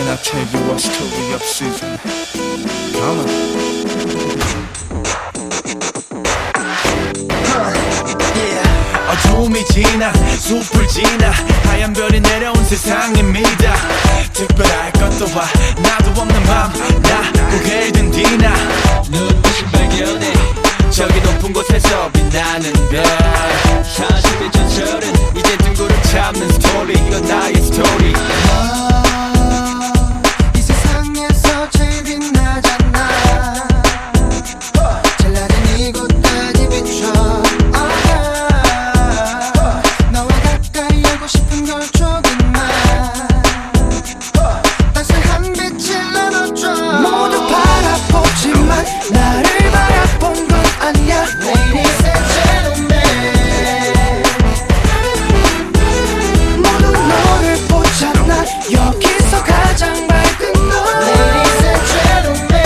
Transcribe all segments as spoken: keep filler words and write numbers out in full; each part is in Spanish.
and I'll tell you a story of season. Come on. 어둠이 지나 숲을 지나 하얀 별이 내려온 세상입니다. 특별할 것도 와 나도 없는 밤 나 고개를 든 뒤나 눈부신 발견에 저기 높은 곳에서 빛나는 별 사실의 전설은 이제 뜬구름 잡는 스토리 이건 나의 스토리. 이 세상에서 제일 빛나잖아. 제일 낮은 이곳까지 비춰. 너와 가까이 하고 싶은 걸 조금만 따스한 빛을 나눠줘. 모두 바라보지만 나를 바라본 건 아니야. Ladies and gentlemen, 모두 너를 보잖아. 여기서 가장 밝은 너. Ladies and gentlemen,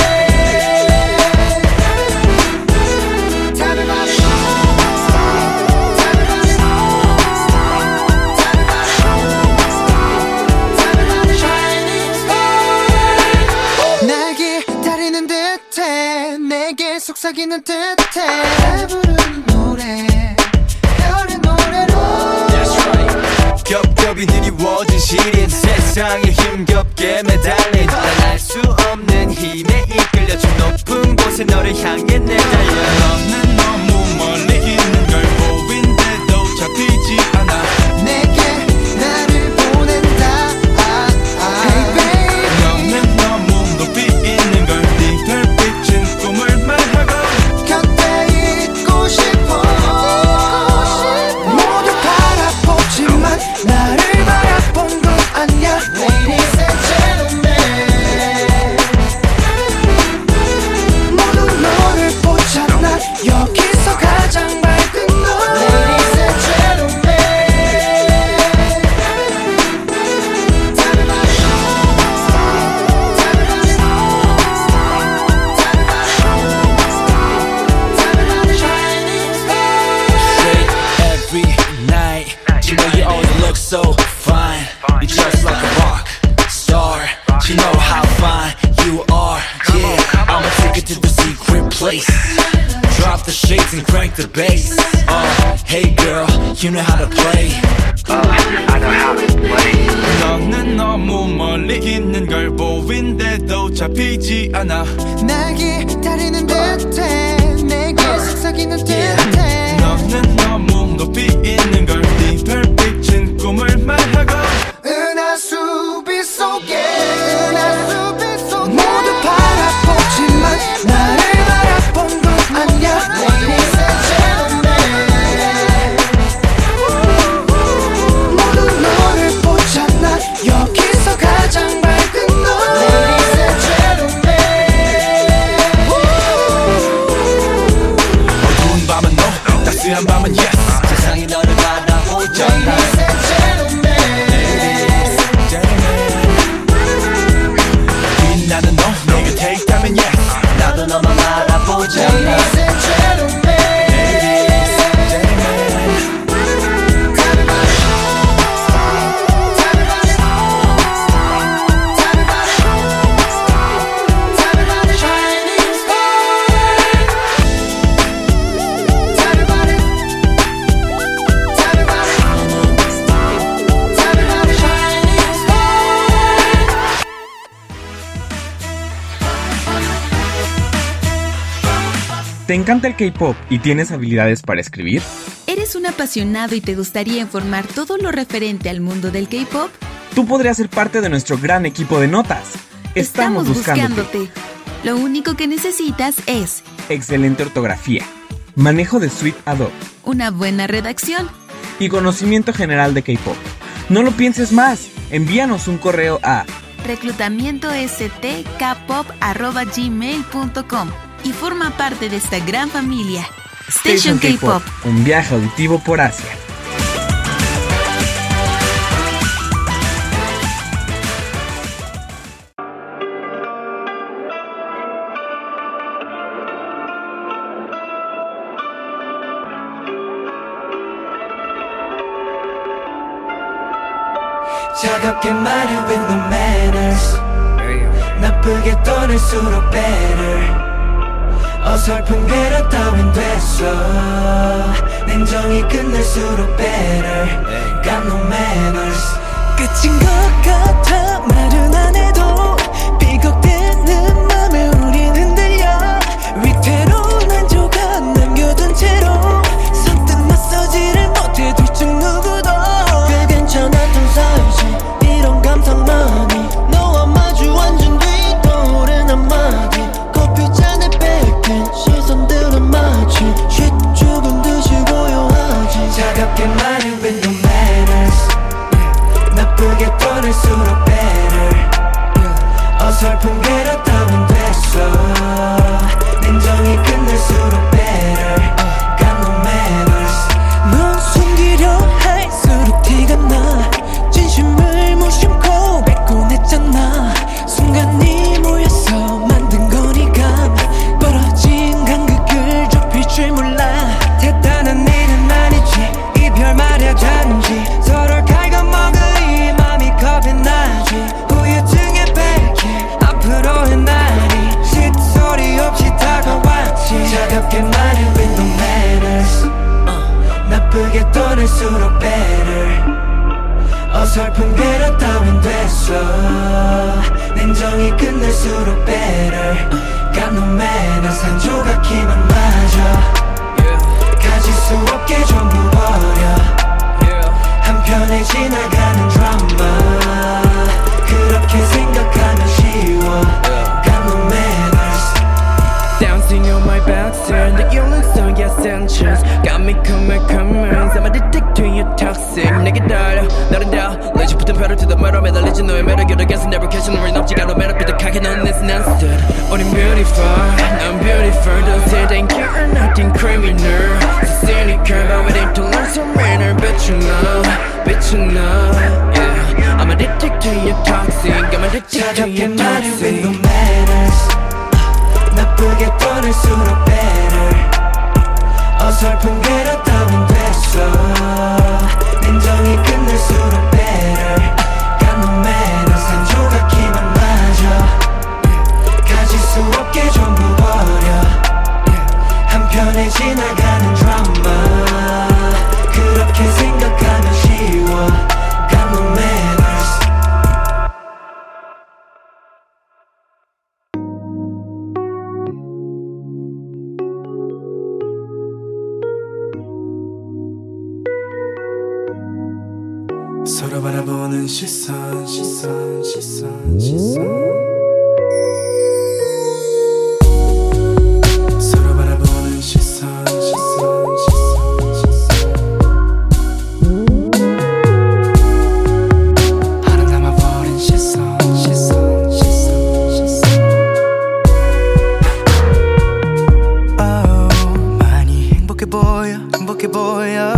tell me about it. Tell me about it. Tell me about it. Tell me about it. Shining star. 날 기다리는 듯해. 내게 속삭이는 듯해. 부르는 노래 별의 노래로. That's right. 겹겹이 드리워진 시린 세상에 힘겹게 매달린 난 알 수 없는 힘에 이끌려 저 높은 곳에 너를 향해 내달려. 너는 너무 멀리 있는 걸 보인데도 잡히지 않아. 내게 나를 보낸다. Hey baby, 너는 너무 높이 있는 걸 네 별빛은 꿈을 말하고 곁에 있고 싶어. 모두 바라보지만 나를 바라본 건 아니야. Ladies and gentlemen, 모두 너를 보잖아. 여기서 가장 밝은 너. Ladies and gentlemen, tell me about it. Tell me about it. Tell me about it. Tell me about it. Shining star. every night. You know you always look so fine. You're just like a rock star. You know how fine you are. Yeah, I'ma take it to the secret place. Drop the shades and crank the bass. Uh, hey girl, you know how to play. Uh, I know how to play. 너는 너무 멀리 있는 걸 보인데도 잡히지 않아. 날 기다리는 듯해. 내게 속삭이는 듯해. 너는 너무 높이 있는 걸 네 별빛은 꿈을 말하고 은하수비 속에 은하수비 속에 모두 바라보지만 나를 바라본 건 아니야. Ladies and gentlemen, 모두 너를 보잖아. 여기서 가장 밝은 너. Ladies and gentlemen, 어두운 밤은 no, 따스한 밤은 yes. 세상이 너를 바라보잖아. Ladies and gentlemen, 빛나는 너, 내 곁에 있다면 yes. 나도 너만 바라보잖아. Ladies and gentlemen, tell me about it. Tell me about it. Tell me about it. Tell me about it. Shining star. Tell me about it. Tell me about it. Tell me about it. Shining star. ¿Te encanta el K-pop y tienes habilidades para escribir? ¿Eres un apasionado y te gustaría informar todo lo referente al mundo del K-pop? Tú podrías ser parte de nuestro gran equipo de notas. Estamos, buscándote. Lo único que necesitas es Excelente ortografía, manejo de Suite Adobe una buena redacción. y conocimiento general de K-pop. No lo pienses más. Envíanos un correo a reclutamiento s t k pop arroba gmail punto com y forma parte de esta gran familia. Station K-pop. Un viaje auditivo por Asia. 차갑게 말해 with no manners. 나쁘게 떠날수록 better 어설픈 괴로 따윈 됐어 냉정히 끝낼수록 better Got no manners 끝인 것 같아 말은 안 해도 삐걱대는 맘에 우린 흔들려 위태로운 한 조각 남겨둔 채로 선뜻 맞서지를 못해 뒤쪽 누구도 꽤 괜찮았던 사이지 이런 감상만이 너와 마주 앉은 뒤 떠오른 한마디 커피잔에 뺏긴 시선들은 마치 쉿 죽은 듯이 고요하지 차갑게 말해 with no manners 나쁘게 떠날수록 better 어설픈 괴로 따윈 됐어 냉정히 끝낼수록 better Got no manners 넌 숨기려 할수록 티가 나 진심을 무심코 뱉곤 했잖아 순간이 모여서 만든 거니까 벌어진 간극을 좁힐 줄 몰라 대단한 일은 아니지 이별 말야 단지 서로를 갉아먹을 이 맘이 겁이 나지 후유증에 뺏긴 앞으로의 날이 쉿소리 없이 다가왔지 차갑게 말해 with no manners 나쁘게 떠날수록 better 어설픈 괴로 따윈 됐어 냉정히 끝낼수록 better Got no manners 한 조각 힘은 맞아 가질 수 없게 전부 버려 한편에 지나가는 드라마 그렇게 생각하면 쉬워 Got no manners Dancing on my backside that you look so essential Got me coming coming I'm addicted to you toxic 내게 달려 너는 다 레지 붙은 벼를 뜯어 말아 매달리지 너의 매력에 계속 never catch 너를 넘지가 너 매력 삐딱하게 넌 it's non-stop 우린 beautiful 난 beautiful Don't say thank you or nothing criminal So cynical but we need to learn some manner Bet you know, bet you know yeah. I'm addicted to you toxic I'm addicted to you 차갑게 말해 with no toxic manners 나쁘게 떠날수록 better 어설픈 괴로 따윈 됐어 냉정히 끝낼수록 better Got no manners 한 조각 힘은 맞아 가질 수 없게 전부 버려 한편에 지나가는 드라마 그렇게 생각하면 쉬워 Got no manners 서로 바라보는 시선 시선 시선 시선 서로 바라보는 시선 시선 시선 시선 하나 남아버린 시선 시선 시선 시선 oh, 많이 행복해 보여 행복해 보여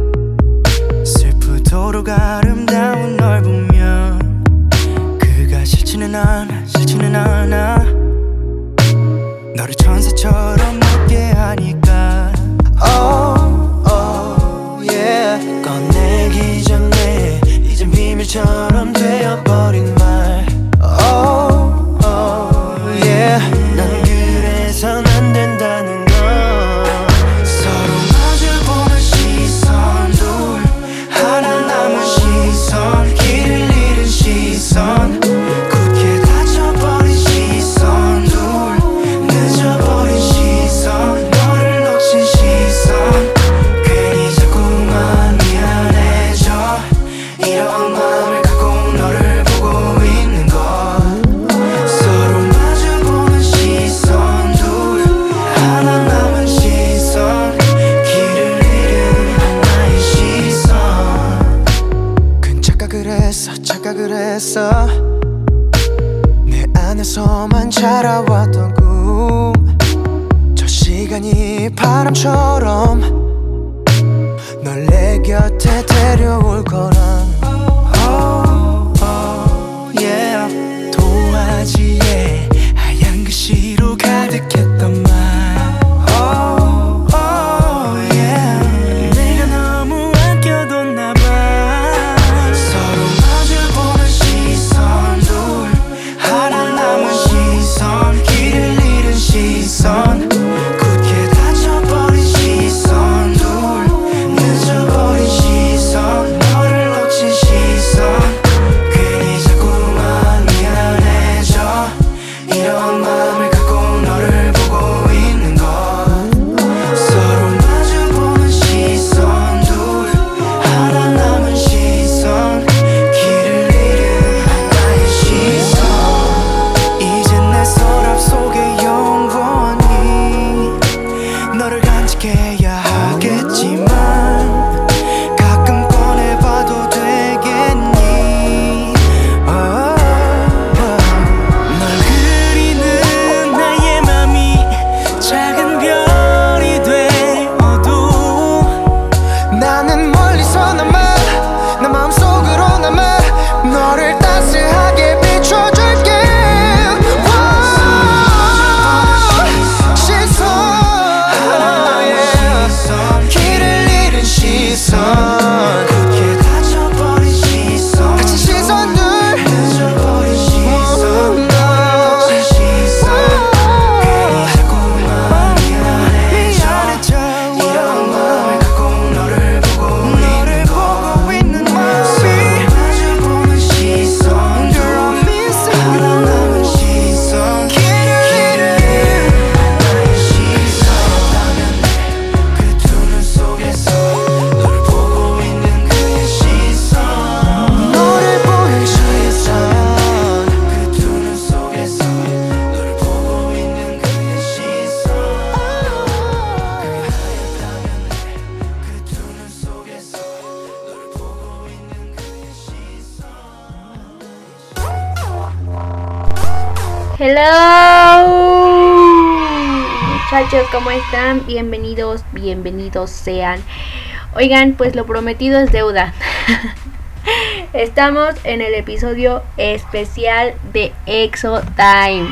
슬프도록 아름다운 널 보면 그가 싫지는 않아 싫지는 않아 너를 천사처럼 높게 하니까 Oh, oh, yeah 꺼내기 전에 이젠 비밀처럼 되어버린 말 Oh, oh, yeah 난 그래선 안 된다는 걸 서로 마주보는 시선 둘 하나 남은 시선 길을 잃은 시선 굳게 닫혀버린 시선 둘 늦어버린 시선 너를 놓친 시선 괜히 자꾸만 미안해져 이런 마음을 갖고 너를 보고 있는 것 서로 마주보는 시선 둘 하나 남은 시선 길을 잃은 나의 시선 큰 착각을 했어 착각을 했어 내 안에서만 자라왔던 꿈 저 시간이 바람처럼 널 내 곁에 데려올 거란 Oh, oh, yeah 도화지에 하얀 글씨로 가득했던 말 Oh, oh, yeah 내가 너무 아껴뒀나 봐 서로 마주보는 시선 둘 하나 남은 시선 Hello, muchachos, ¿cómo están? Bienvenidos, bienvenidos sean. Oigan, pues lo prometido es deuda. Estamos en el episodio especial de EXO Time.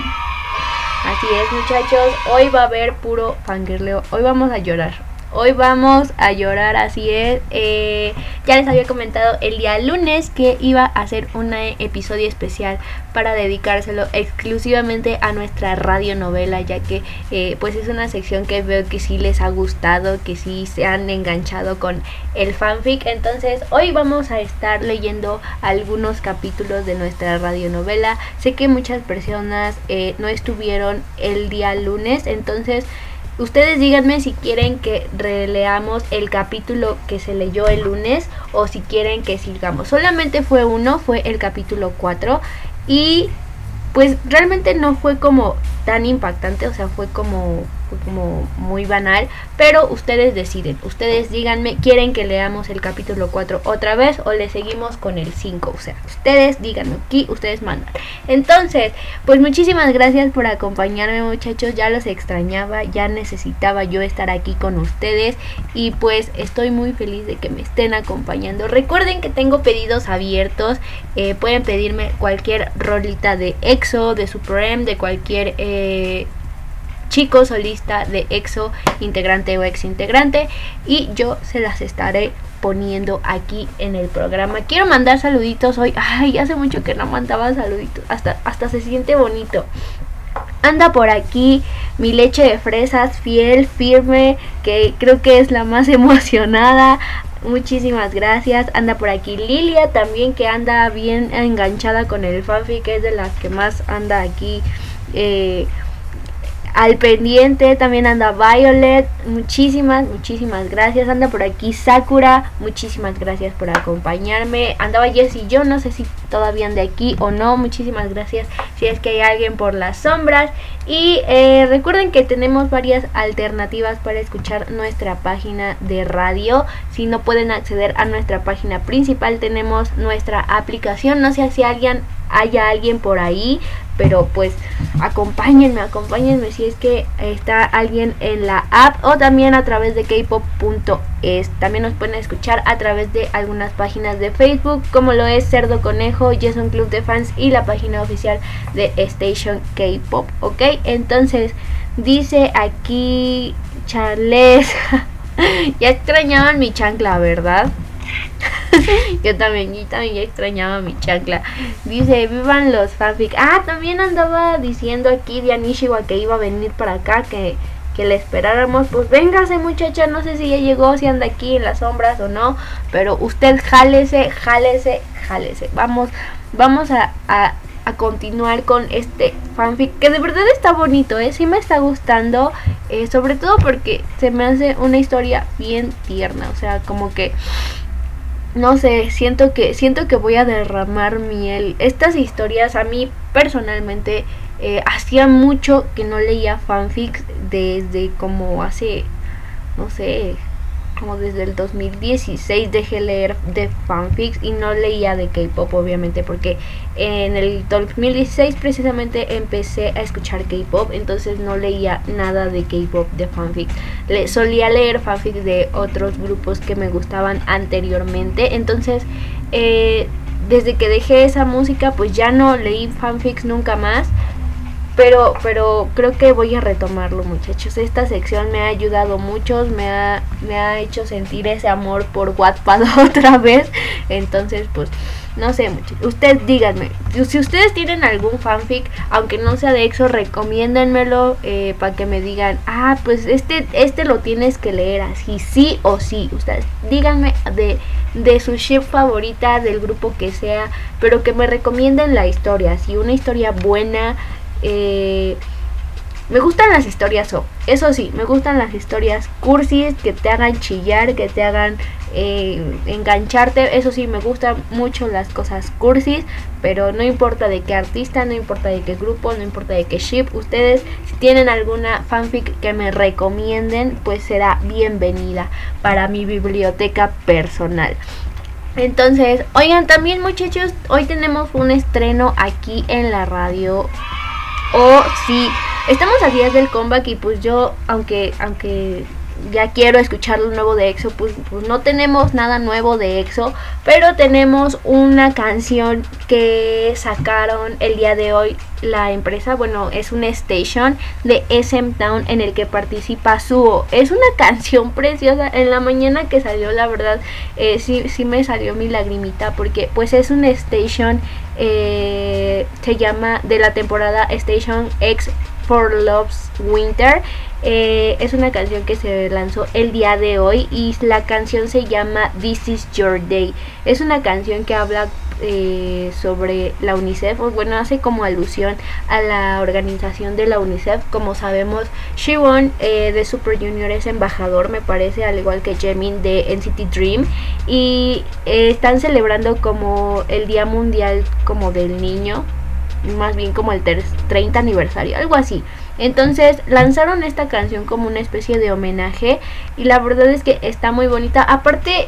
Así es, muchachos, hoy va a haber puro fangirleo. Hoy vamos a llorar. Hoy vamos a llorar, así es. Eh, ya les había comentado el día lunes que iba a hacer un episodio especial para dedicárselo exclusivamente a nuestra radionovela, ya que eh, pues es una sección que veo que sí les ha gustado, que sí se han enganchado con el fanfic. Entonces hoy vamos a estar leyendo algunos capítulos de nuestra radionovela. Sé que muchas personas eh, no estuvieron el día lunes, entonces ustedes díganme si quieren que releamos el capítulo que se leyó el lunes o si quieren que sigamos. Solamente fue uno, fue el capítulo cuatro y pues realmente no fue como tan impactante, o sea, fue como, fue como muy banal, pero ustedes deciden, ustedes díganme, ¿quieren que leamos el capítulo cuatro otra vez o le seguimos con el cinco? O sea, ustedes díganme aquí, ustedes mandan. Entonces, pues muchísimas gracias por acompañarme, muchachos, ya los extrañaba, ya necesitaba yo estar aquí con ustedes y pues estoy muy feliz de que me estén acompañando. Recuerden que tengo pedidos abiertos, eh, pueden pedirme cualquier rolita de EXO, de Super M, de cualquier eh, chico solista de EXO, integrante o ex integrante, y yo se las estaré poniendo aquí en el programa. Quiero mandar saluditos hoy. Ay, hace mucho que no mandaba saluditos, hasta, hasta se siente bonito. Anda por aquí mi leche de fresas, fiel, firme, que creo que es la más emocionada. Muchísimas gracias. Anda por aquí Lilia también, que anda bien enganchada con el fanfic, que es de las que más anda aquí eh, al pendiente. También anda Violet, muchísimas, muchísimas gracias. Anda por aquí Sakura, muchísimas gracias por acompañarme. Andaba Jessie, yo no sé si todavía ande aquí o no, muchísimas gracias si es que hay alguien por las sombras. Y eh, recuerden que tenemos varias alternativas para escuchar nuestra página de radio. Si no pueden acceder a nuestra página principal, tenemos nuestra aplicación. No sé si alguien haya alguien por ahí, pero pues acompáñenme, acompáñenme si es que está alguien en la app o también a través de K pop punto es. También nos pueden escuchar a través de algunas páginas de Facebook, como lo es Cerdo Conejo, Jason Club de Fans y la página oficial de Station K-Pop, ¿ok? Entonces, dice aquí Charles, ya extrañaban mi chancla, ¿verdad? Yo también, yo también ya extrañaba mi chancla. Dice, vivan los fanfic. Ah, también andaba diciendo aquí Dianishiwa que iba a venir para acá, que, que le esperáramos. Pues véngase, muchacha, no sé si ya llegó, si anda aquí en las sombras o no, pero usted jálese, jálese, jálese. Vamos, vamos a, a, a continuar con este fanfic, que de verdad está bonito, ¿eh? Sí me está gustando, eh, sobre todo porque se me hace una historia bien tierna, o sea, como que no sé, siento que siento que voy a derramar miel. Estas historias a mí personalmente eh, hacía mucho que no leía fanfics, desde como hace, no sé, como desde el dos mil dieciséis dejé leer de fanfics y no leía de K-pop, obviamente, porque en el dos mil dieciséis precisamente empecé a escuchar K-pop, entonces no leía nada de K-pop, de fanfics. Le, solía leer fanfics de otros grupos que me gustaban anteriormente, entonces eh, desde que dejé esa música pues ya no leí fanfics nunca más. Pero, pero creo que voy a retomarlo, muchachos. Esta sección me ha ayudado mucho, me ha, me ha hecho sentir ese amor por Wattpad otra vez. Entonces, pues, no sé, muchachos. Ustedes díganme, si ustedes tienen algún fanfic, aunque no sea de EXO, recomiéndenmelo eh, para que me digan, ah, pues este, este lo tienes que leer así, sí o sí. Ustedes díganme de, de su ship favorita, del grupo que sea, pero que me recomienden la historia, si una historia buena. Eh, me gustan las historias, oh, eso sí, me gustan las historias cursis, que te hagan chillar, que te hagan eh, engancharte. Eso sí, me gustan mucho las cosas cursis, pero no importa de qué artista, no importa de qué grupo, no importa de qué ship. Ustedes, si tienen alguna fanfic que me recomienden, pues será bienvenida para mi biblioteca personal. Entonces, oigan, también, muchachos, hoy tenemos un estreno aquí en la radio. o si estamos a días del comeback y pues yo, aunque aunque ya quiero escuchar lo nuevo de EXO, pues, pues no tenemos nada nuevo de EXO, pero tenemos una canción que sacaron el día de hoy la empresa, bueno, es una station de S M Town en el que participa Suho. Es una canción preciosa. En la mañana que salió, la verdad, eh, sí, sí me salió mi lagrimita, porque pues es una station, eh, se llama, de la temporada Station X for Love's Winter. Eh, es una canción que se lanzó el día de hoy y la canción se llama This Is Your Day. Es una canción que habla eh, sobre la UNICEF, o bueno, hace como alusión a la organización de la UNICEF. Como sabemos, Siwon eh, de Super Junior es embajador, me parece, al igual que Jaemin de N C T Dream, y eh, están celebrando como el Día Mundial como del Niño, más bien como el treinta aniversario, algo así. Entonces lanzaron esta canción como una especie de homenaje y la verdad es que está muy bonita. Aparte,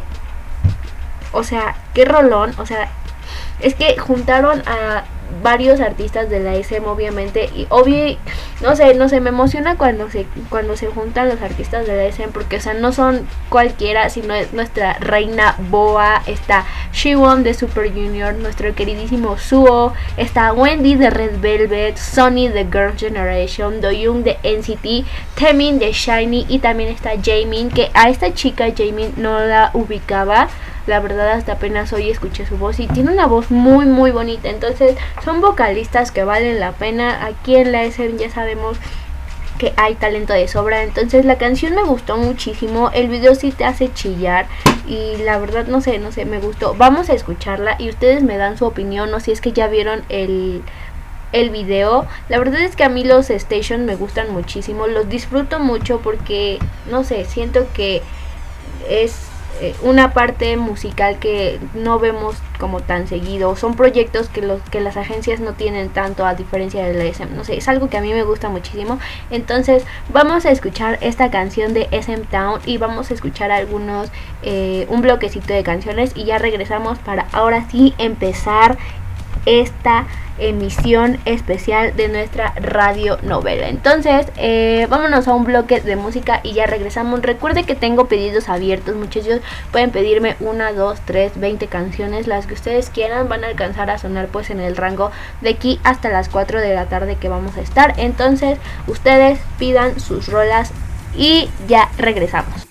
o sea, qué rolón, o sea, es que juntaron a varios artistas de la S M, obviamente, y obvio, no sé, no sé, me emociona cuando se cuando se juntan los artistas de la S M, porque, o sea, no son cualquiera, sino es nuestra reina Boa, está Siwon de Super Junior, nuestro queridísimo Suho, está Wendy de Red Velvet, Sunny de Girls' Generation, Doyoung de N C T, Taemin de SHINee, y también está Jaemin, que a esta chica Jaemin no la ubicaba. La verdad, hasta apenas hoy escuché su voz y tiene una voz muy muy bonita. Entonces son vocalistas que valen la pena. Aquí en la S M ya sabemos que hay talento de sobra. Entonces la canción me gustó muchísimo. El video sí te hace chillar y la verdad no sé, no sé, me gustó. Vamos a escucharla y ustedes me dan su opinión, o si es que ya vieron el el video. La verdad es que a mí los stations me gustan muchísimo, los disfruto mucho porque, no sé, siento que es una parte musical que no vemos como tan seguido. Son proyectos que los que las agencias no tienen tanto, a diferencia de la S M. No sé, es algo que a mí me gusta muchísimo. Entonces vamos a escuchar esta canción de S M Town y vamos a escuchar algunos eh, un bloquecito de canciones y ya regresamos para ahora sí empezar esta emisión especial de nuestra radionovela. Entonces eh, vámonos a un bloque de música y ya regresamos. Recuerde que tengo pedidos abiertos, muchachos. Pueden pedirme una, dos, tres, veinte canciones, las que ustedes quieran. Van a alcanzar a sonar pues en el rango de aquí hasta las cuatro de la tarde que vamos a estar. Entonces ustedes pidan sus rolas y ya regresamos.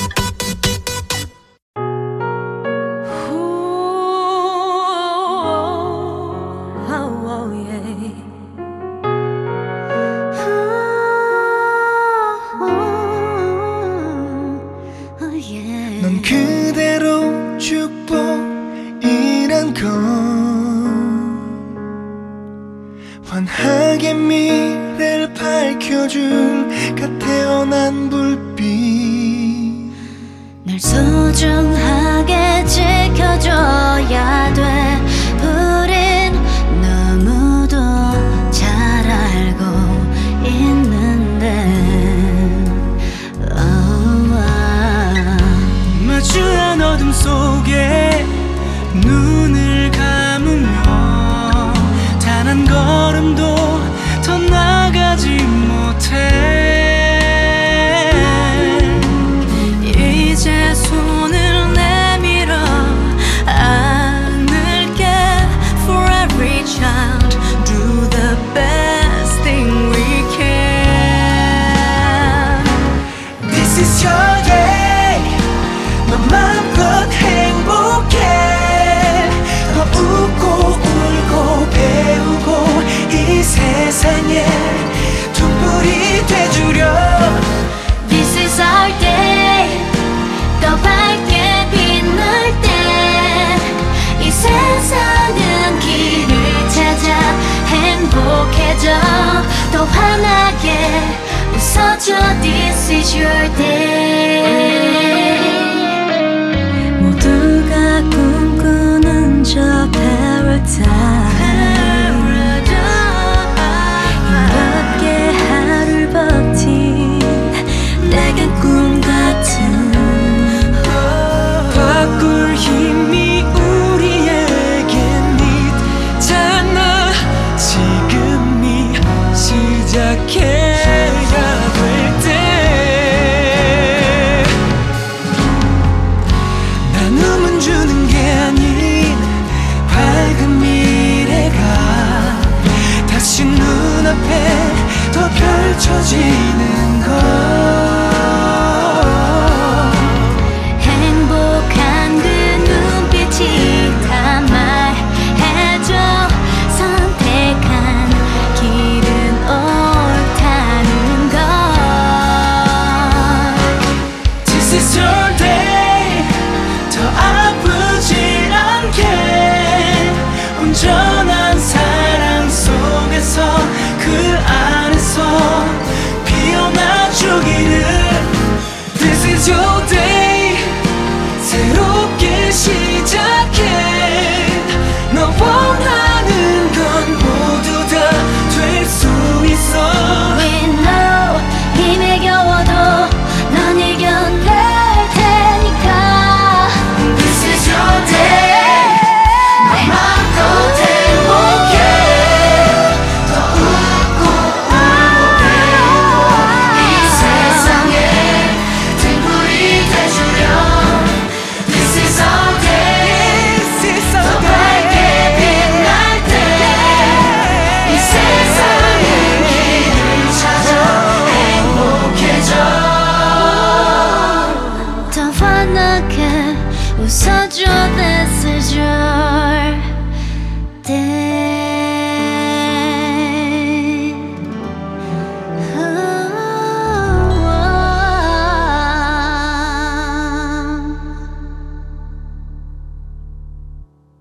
넌 그대로 축복이란 건 환하게 미래를 밝혀줄까 태어난 불빛 날 소중하게 지켜줘야 돼. 우린 너무도 잘 알고 있는데 마주한 어둠 속에 눈을 감으며 단 한 걸음도 더 나가지 못해. 이제 손을 내밀어 안을게. For every child do the best thing we can. This is your day. 넌 마음껏 행복해. 더 웃고 울고 배우고 이 세상에 촛불이 돼주려. This is our day. 더 밝게 빛날 때 이 세상은 길을 찾아 행복해져. 더 환하게 웃어줘. This is your day. 모두가 꿈꾸는 저 paradise. 힘겹게 하루를 버틴 내겐 꿈 같은 바꿀 힘이 우리에겐 있잖아. 지금 이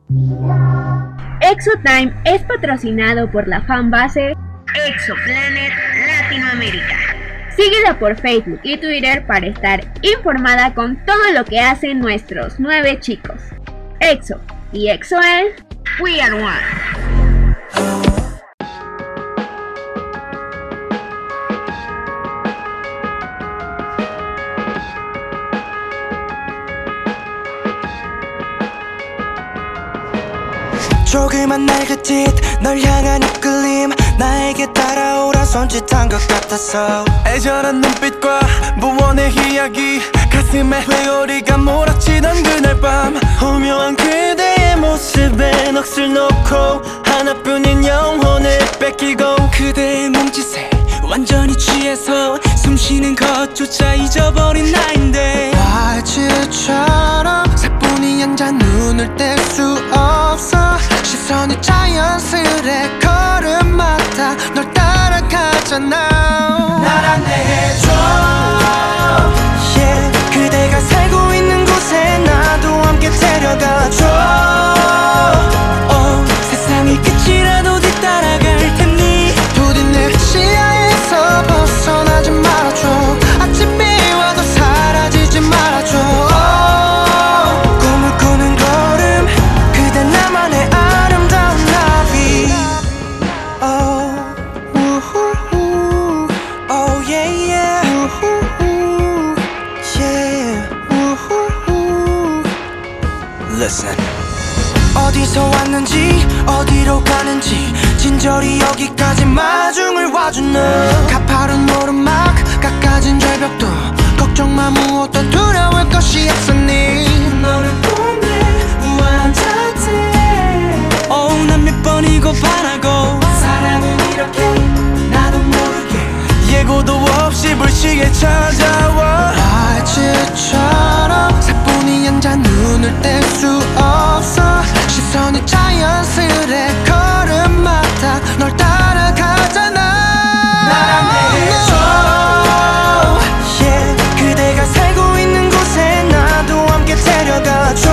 EXO-Time es patrocinado por la fanbase EXO-Planet Latinoamérica. Síguela por Facebook y Twitter para estar informada con todo lo que hacen nuestros nueve chicos. EXO y EXO-L, we are one. 조그만 날개짓 널 향한 이끌림 나에게 따라오라 손짓한 것 같았어 애절한 눈빛과 무언의 이야기 가슴에 회오리가 몰아치던 그날 밤 오묘한 그대의 모습에 넋을 놓고 하나뿐인 영혼을 뺏기고 그대의 몸짓에 완전히 취해서 숨쉬는 것조차 잊어버린 나인데 와이츠처럼 사뿐히 앉아 눈을 뗄 수 없어 시선이 자연스레 걸음마다 널 따라가잖아 날 안내해줘 yeah, 그대가 살고 있는 곳에 나도 함께 데려가줘 oh, 세상이 끝이라도 뒤따라갈 테니 부디 내 시야에서 벗어나지 말아줘 아침이 와도 사라지지 말아줘 oh, 꿈을 꾸는 걸음 그대 나만의 아름다운 나비 oh, 우후후, oh yeah yeah 우후후, yeah 우후후. Listen 어디서 왔는지 어디로 가는지 진저리 여기까지 마중을 와준 너 가파른 오르막 깎아진 절벽도 걱정 마 무엇도 두려울 것이 없으니 너를 보내 우아한 자태 oh 난 몇 번이고 바라고 사랑은 이렇게 나도 모르게 예고도 없이 불시에 찾아와 아지처럼 사뿐히 앉아 눈을 뗄 수 없어 시선이 자연스레 걸음마다 널 따라가잖아 날 안내해줘 yeah, 그대가 살고 있는 곳에 나도 함께 데려가줘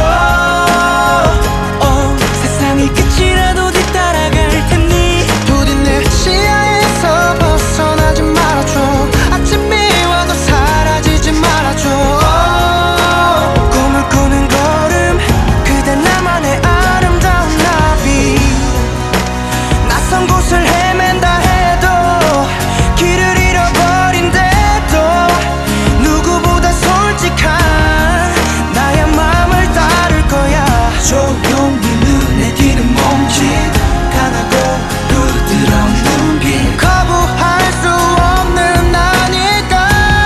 oh, 세상이 끝이라도 뒤따라갈 테니 부디 내 시야에서 벗어나지 말아줘 아침이 와도 사라지지 말아줘 oh, 꿈을 꾸는 걸음 그대 나만의 아름다운 나비 낯선 곳을 헤맨다 해도 길을 잃어버린데도 누구보다 솔직한 나의 마음을 따를 거야 조용히 눈에 띄는 몸짓 강하고 부드러운 눈빛 거부할 수 없는 나니까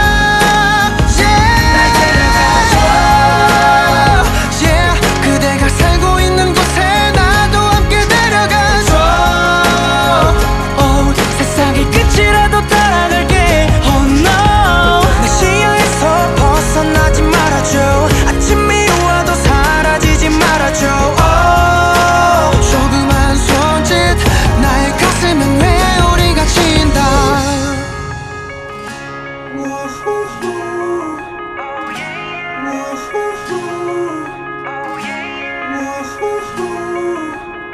yeah. 날 데려가줘 yeah. 그대가 살고 있는 곳에 나도 함께 데려가줘 oh, 세상의 끝이라도 따라갈게 oh no 내 시야에서 벗어나지 말아줘 아침이 와도 사라지지 말아줘 oh, 조그만 손짓 나의 가슴엔 회오리가 친다 우후후. 우후후. 우후후.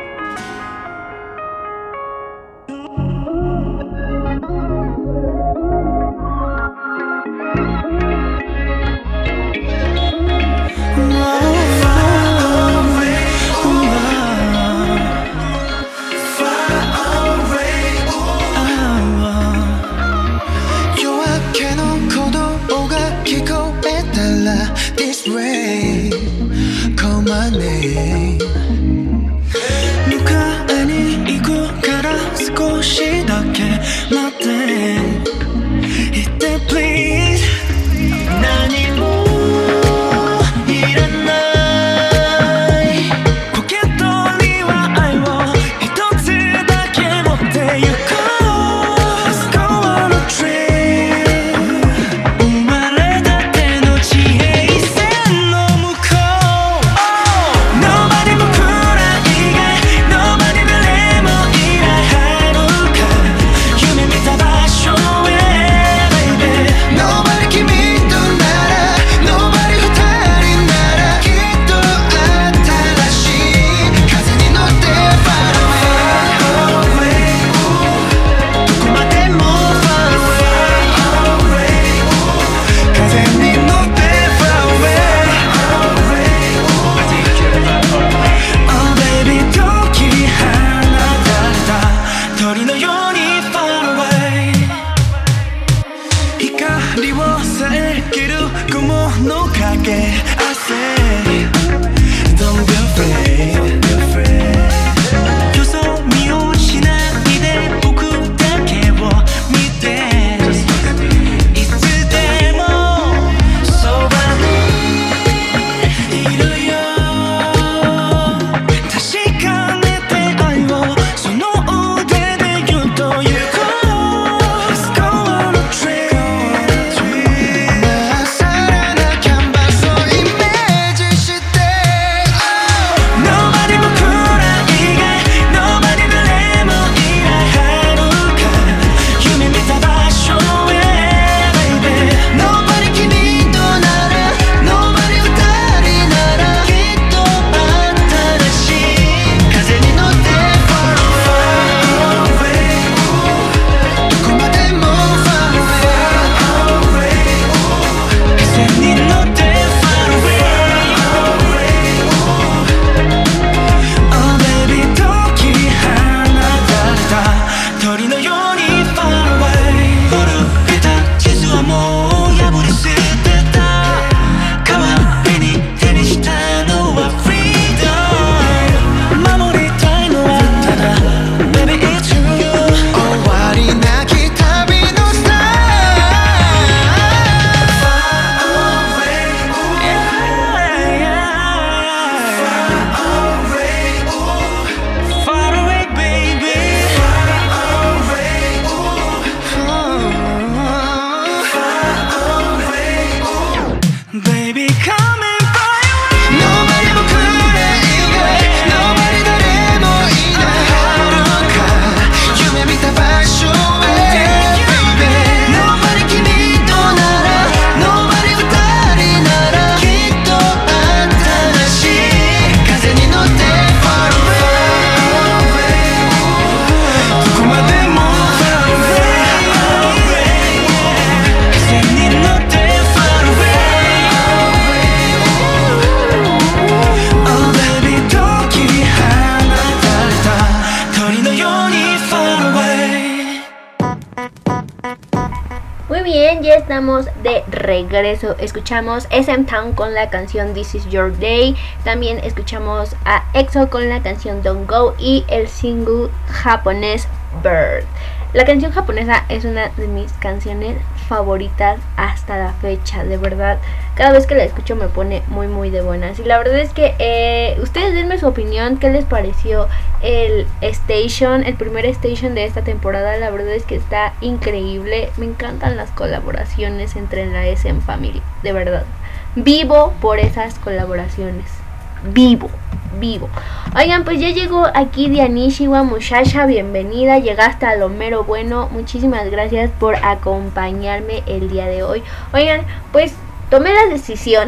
요약해 놓고도 오가키고 빼달라 This way Call my name 누가 아니 이곳 가라少しだけ待って이때 please何もいらないポケットには愛を一つだけ持ってゆこう Let's go on a trip 生まれたての地平線の向こう Nobody 僕ら以外 Nobody 誰もいない遥か estamos de regreso. Escuchamos S M Town con la canción This Is Your Day. También escuchamos a EXO con la canción Don't Go y el single japonés Bird. La canción japonesa es una de mis canciones favoritas hasta la fecha, de verdad. Cada vez que la escucho me pone muy muy de buenas. Y la verdad es que eh, ustedes denme su opinión, qué les pareció el Station, el primer Station de esta temporada. La verdad es que está increíble. Me encantan las colaboraciones entre la S M Family, de verdad. Vivo por esas colaboraciones. Vivo, vivo. Oigan, pues ya llegó aquí Dianishiwa Mushasha, bienvenida, llegaste a lo mero bueno. Muchísimas gracias por acompañarme el día de hoy. Oigan, pues tomé la decisión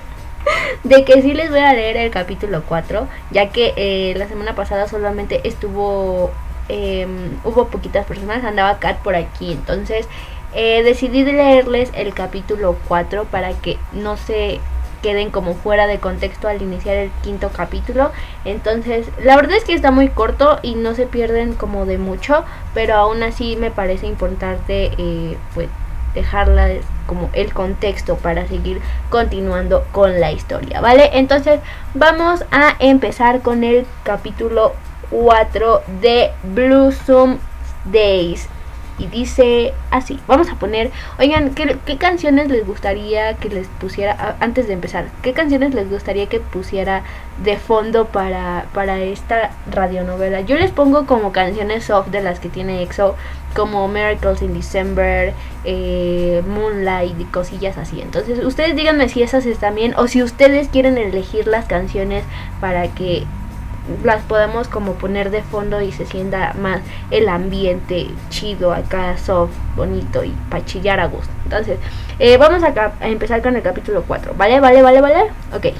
de que sí les voy a leer el capítulo cuatro, ya que eh, la semana pasada solamente estuvo, eh, hubo poquitas personas, andaba Kat por aquí, entonces eh, decidí leerles el capítulo cuatro para que no se queden como fuera de contexto al iniciar el quinto capítulo. Entonces la verdad es que está muy corto y no se pierden como de mucho, pero aún así me parece importante eh, pues dejarla como el contexto para seguir continuando con la historia, ¿vale? Entonces vamos a empezar con el capítulo cuatro de Blossom Days. Y dice así, vamos a poner, oigan, ¿qué, ¿qué canciones les gustaría que les pusiera, antes de empezar, qué canciones les gustaría que pusiera de fondo para, para esta radionovela? Yo les pongo como canciones soft de las que tiene EXO, como Miracles in December, eh, Moonlight y cosillas así. Entonces ustedes díganme si esas están bien o si ustedes quieren elegir las canciones para que las podemos como poner de fondo y se sienta más el ambiente chido acá, soft, bonito y para chillar a gusto. Entonces eh, vamos a, a empezar con el capítulo cuatro. ¿Vale? ¿Vale? ¿Vale? ¿Vale? Ok.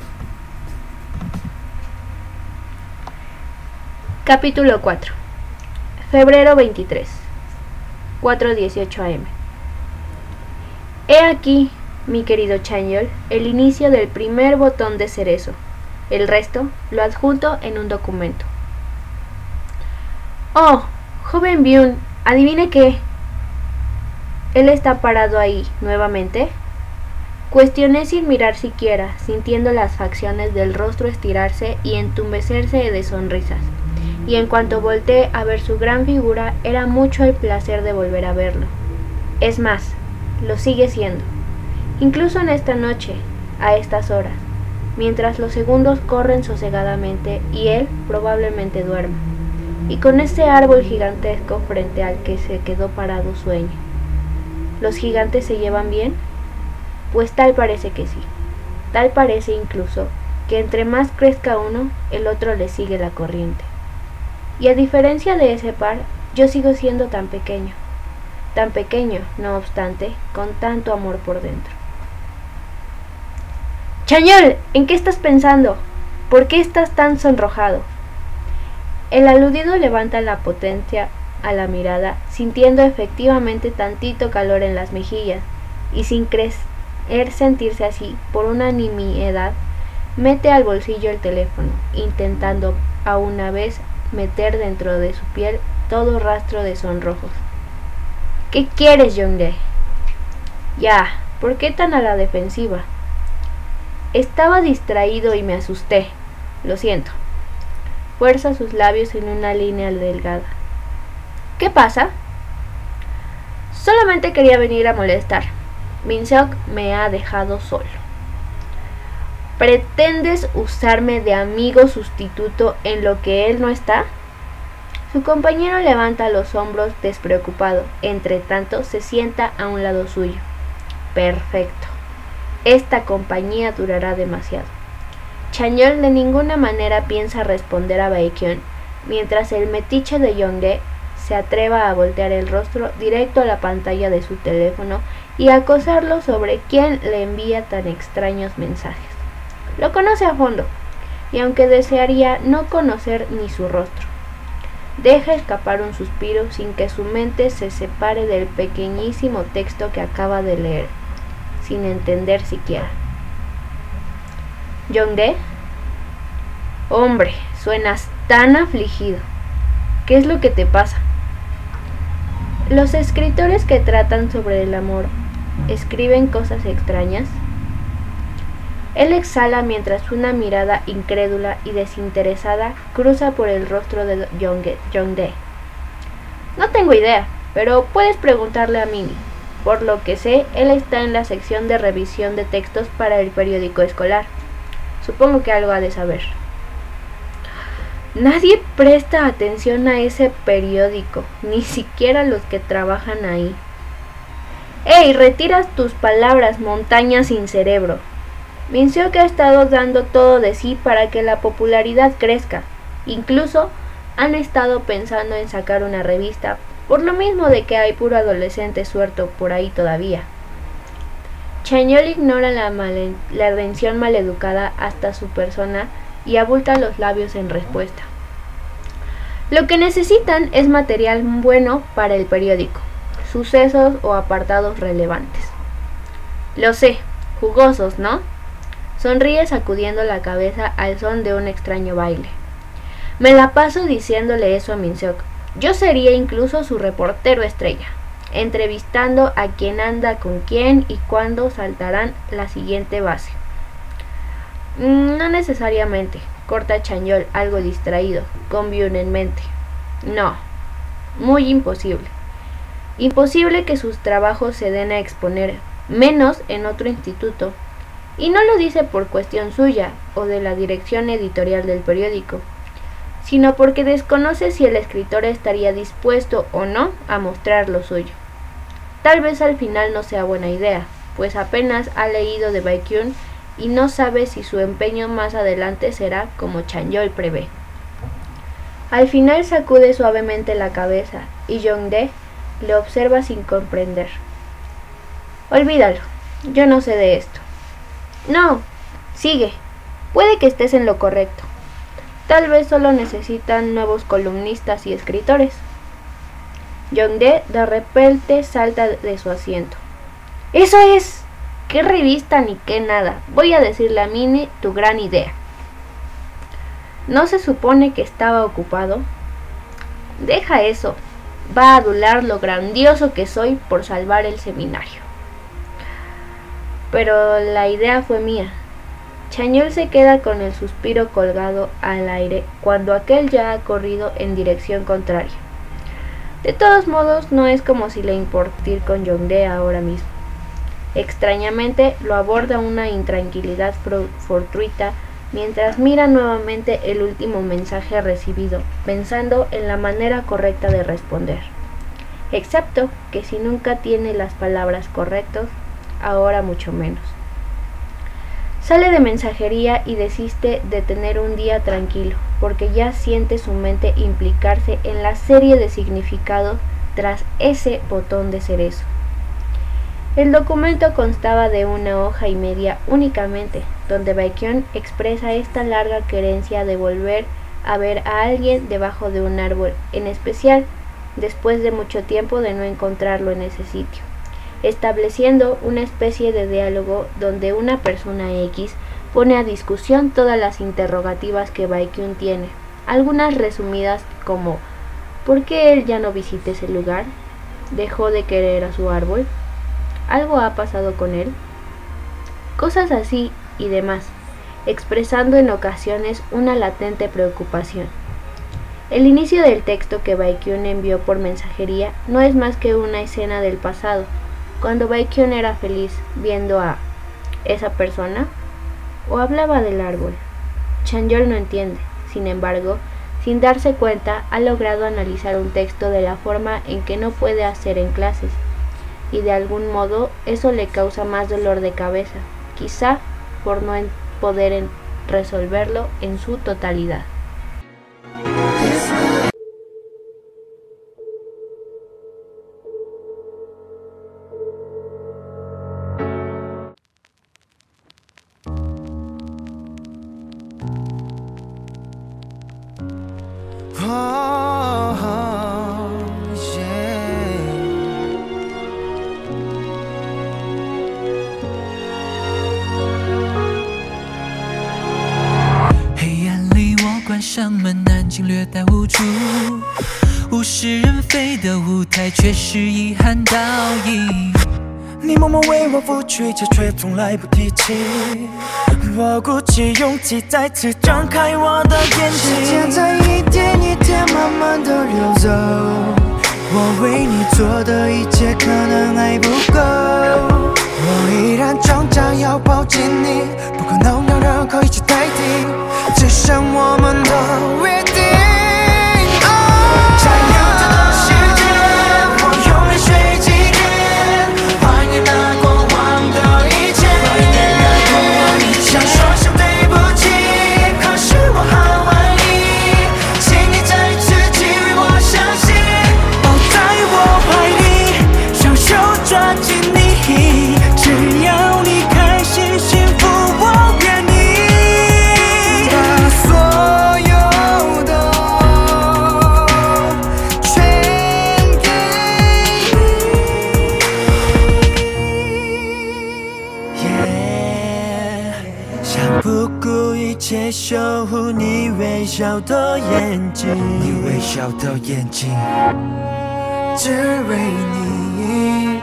Capítulo cuatro. Febrero veintitrés, cuatro dieciocho a eme. He aquí, mi querido Chanyeol, el inicio del primer botón de cerezo. El resto lo adjunto en un documento. Oh, joven Byun, adivine qué. Él está parado ahí, nuevamente. Cuestioné sin mirar siquiera, sintiendo las facciones del rostro estirarse y entumecerse de sonrisas. Y en cuanto volteé a ver su gran figura, era mucho el placer de volver a verlo. Es más, lo sigue siendo. Incluso en esta noche, a estas horas, mientras los segundos corren sosegadamente y él probablemente duerma, y con ese árbol gigantesco frente al que se quedó parado sueña. ¿Los gigantes se llevan bien? Pues tal parece que sí. Tal parece incluso que entre más crezca uno, el otro le sigue la corriente. Y a diferencia de ese par, yo sigo siendo tan pequeño, tan pequeño, no obstante, con tanto amor por dentro. Chanyeol, ¿en qué estás pensando? ¿Por qué estás tan sonrojado? El aludido levanta la potencia a la mirada, sintiendo efectivamente tantito calor en las mejillas, y sin creer sentirse así por una nimiedad, mete al bolsillo el teléfono, intentando a una vez meter dentro de su piel todo rastro de sonrojos. ¿Qué quieres, Youngdae? Ya, ¿por qué tan a la defensiva? Estaba distraído y me asusté. Lo siento. Fuerza sus labios en una línea delgada. ¿Qué pasa? Solamente quería venir a molestar. Min-seok me ha dejado solo. ¿Pretendes usarme de amigo sustituto en lo que él no está? Su compañero levanta los hombros despreocupado. Entre tanto, se sienta a un lado suyo. Perfecto. Esta compañía durará demasiado. Chanyeol de ninguna manera piensa responder a Baekhyun, mientras el metiche de Youngdae se atreva a voltear el rostro directo a la pantalla de su teléfono y acosarlo sobre quién le envía tan extraños mensajes. Lo conoce a fondo, y aunque desearía no conocer ni su rostro, deja escapar un suspiro sin que su mente se separe del pequeñísimo texto que acaba de leer, sin entender siquiera. Youngdae, hombre, suenas tan afligido. ¿Qué es lo que te pasa? Los escritores que tratan sobre el amor escriben cosas extrañas? Él exhala mientras una mirada incrédula y desinteresada cruza por el rostro de Youngdae. No tengo idea, pero puedes preguntarle a Minnie. Por lo que sé, él está en la sección de revisión de textos para el periódico escolar. Supongo que algo ha de saber. Nadie presta atención a ese periódico, ni siquiera los que trabajan ahí. ¡Ey! Retiras tus palabras, montaña sin cerebro. Minseok ha estado dando todo de sí para que la popularidad crezca. Incluso han estado pensando en sacar una revista, por lo mismo de que hay puro adolescente suelto por ahí todavía. Chanyeol ignora la, male- la atención maleducada hasta su persona y abulta los labios en respuesta. Lo que necesitan es material bueno para el periódico, sucesos o apartados relevantes. Lo sé, jugosos, ¿no? Sonríe sacudiendo la cabeza al son de un extraño baile. Me la paso diciéndole eso a Minseok. Yo sería incluso su reportero estrella, entrevistando a quién anda con quién y cuándo saltarán la siguiente base. No necesariamente, corta Chanyeol, algo distraído, con Byun en mente. No, muy imposible. Imposible que sus trabajos se den a exponer, menos en otro instituto. Y no lo dice por cuestión suya o de la dirección editorial del periódico, sino porque desconoce si el escritor estaría dispuesto o no a mostrar lo suyo. Tal vez al final no sea buena idea, pues apenas ha leído de Baekhyun y no sabe si su empeño más adelante será como Chanyeol prevé. Al final sacude suavemente la cabeza y Youngdae le observa sin comprender. Olvídalo, yo no sé de esto. No, sigue, puede que estés en lo correcto. Tal vez solo necesitan nuevos columnistas y escritores. Youngdae de repente salta de su asiento. ¡Eso es! ¡Qué revista ni qué nada! Voy a decirle a Minnie tu gran idea. ¿No se supone que estaba ocupado? Deja eso. Va a adular lo grandioso que soy por salvar el seminario. Pero la idea fue mía. Chanyeol se queda con el suspiro colgado al aire cuando aquel ya ha corrido en dirección contraria. De todos modos, no es como si le importara ir con Youngdae ahora mismo. Extrañamente, lo aborda una intranquilidad fortuita mientras mira nuevamente el último mensaje recibido, pensando en la manera correcta de responder. Excepto que si nunca tiene las palabras correctas, ahora mucho menos. Sale de mensajería y desiste de tener un día tranquilo, porque ya siente su mente implicarse en la serie de significados tras ese botón de cerezo. El documento constaba de una hoja y media únicamente, donde Baekhyun expresa esta larga querencia de volver a ver a alguien debajo de un árbol, en especial después de mucho tiempo de no encontrarlo en ese sitio, estableciendo una especie de diálogo donde una persona X pone a discusión todas las interrogativas que Baekhyun tiene, algunas resumidas como ¿por qué él ya no visita ese lugar? ¿Dejó de querer a su árbol? ¿Algo ha pasado con él? Cosas así y demás, expresando en ocasiones una latente preocupación. El inicio del texto que Baekhyun envió por mensajería no es más que una escena del pasado, cuando Baekhyun era feliz viendo a esa persona, o hablaba del árbol. Chanyeol no entiende, sin embargo, sin darse cuenta, ha logrado analizar un texto de la forma en que no puede hacer en clases, y de algún modo eso le causa más dolor de cabeza, quizá por no poder en resolverlo en su totalidad. Oh, yeah. 黑暗里，我关上门，安静略带无助。物是人非的舞台，却是遗憾倒影。 你默默为我付出一切，却从来不提起。我鼓起勇气，再次张开我的眼睛。时间在一天一天慢慢的流走，我为你做的一切可能还不够。我依然挣扎要抱紧你，不可能让任何一切代替，只剩我们的约定。在有着的时间，我用泪水祭奠，怀念那过往的一切。想说声对不起，可是我好爱你，请你再次给予我相信。抱在我怀里，双手抓紧你，只要你开心幸福，我愿意把所有的全给你。Yeah， 想不顾一切守护你微笑的眼睛，你微笑的眼睛，只为你。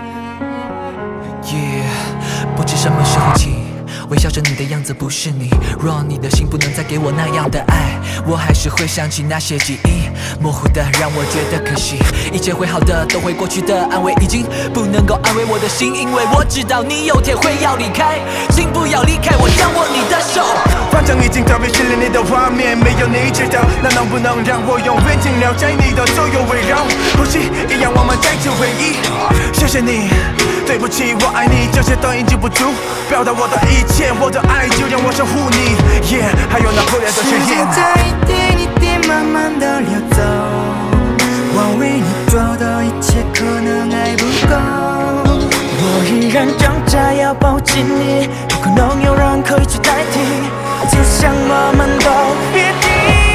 Yeah， 不知什么时候起，微笑着你的样子不是你。若你的心不能再给我那样的爱，我还是会想起那些记忆，模糊的让我觉得可惜。一切会好的，都会过去的，安慰已经不能够安慰我的心，因为我知道你有天会要离开，请不要离开我，将握你的手。 反正已经特别心里你的画面，没有你知道，那能不能让我永远停留在你的左右围绕？呼吸一样，我们再次回忆。谢谢你，对不起，我爱你，这些都已经不足，表达我的一切，我的爱就让我守护你。Yeah， 还有那不变的誓言。时间在一点一点慢慢的流走，我为你做的一切可能还不够。我依然挣扎要抱紧你，不可能有人可以去代替，就像我们都约定。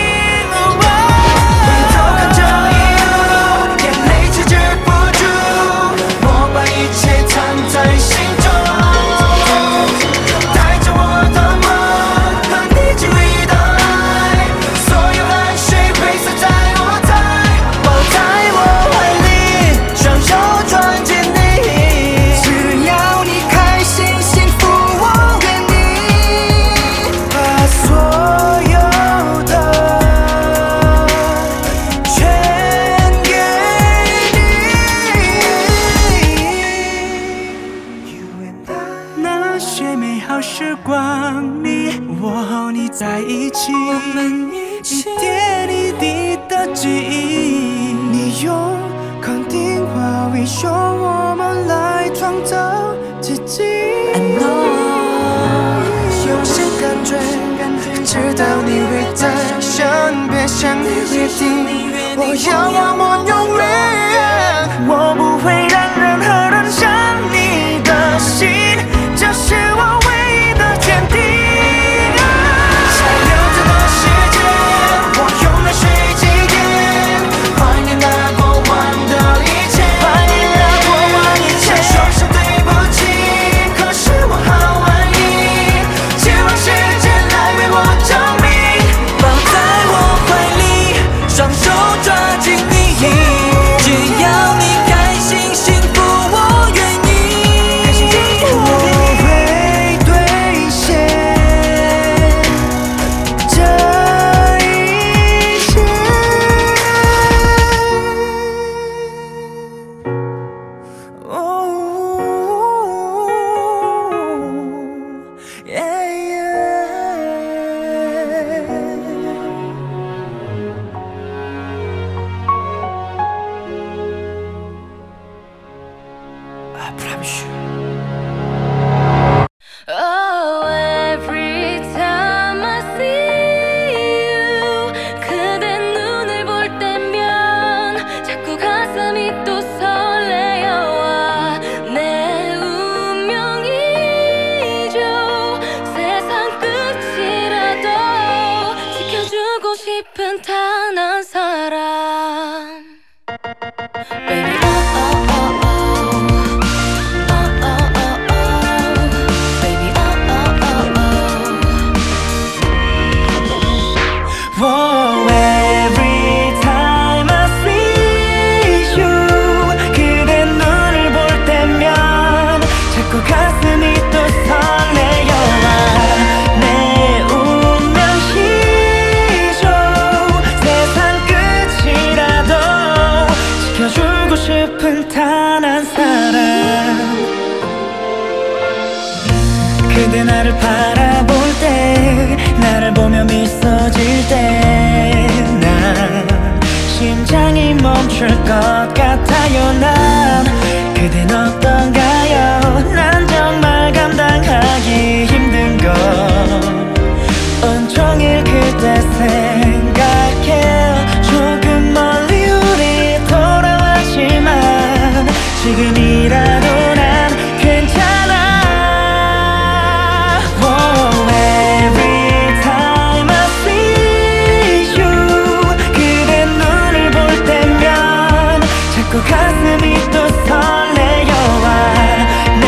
回头看这一路，眼泪止止不住，我把一切藏在心中，带着我的梦和你给予的爱，所有汗水会洒在舞台，抱在我怀里，双手抓紧你。在一起，一点一滴的记忆，你用肯定话语说我们来创造奇迹。I know， 用心感觉，知道你会在身边，向你约定，我要我们永远，我不会让任何人伤你的心，这是我唯一的坚定。 싶은 단 한 사람 Baby oh oh oh oh Oh oh oh oh Baby oh oh oh oh Oh every time I see you 그대 눈을 볼 때면 그대 나를 바라볼 때 나를 보며 미소 질 때 난 심장이 멈출 것 같아요. 난 그댄 어떤가요? 난 정말 감당하기 힘든 걸 온종일 그대 생각해. 조금 멀리 우리 돌아왔지만 지금이라도 난 괜찮아. Oh, every time I see you 그대 눈을 볼 때면 자꾸 가슴이 또 설레어와 내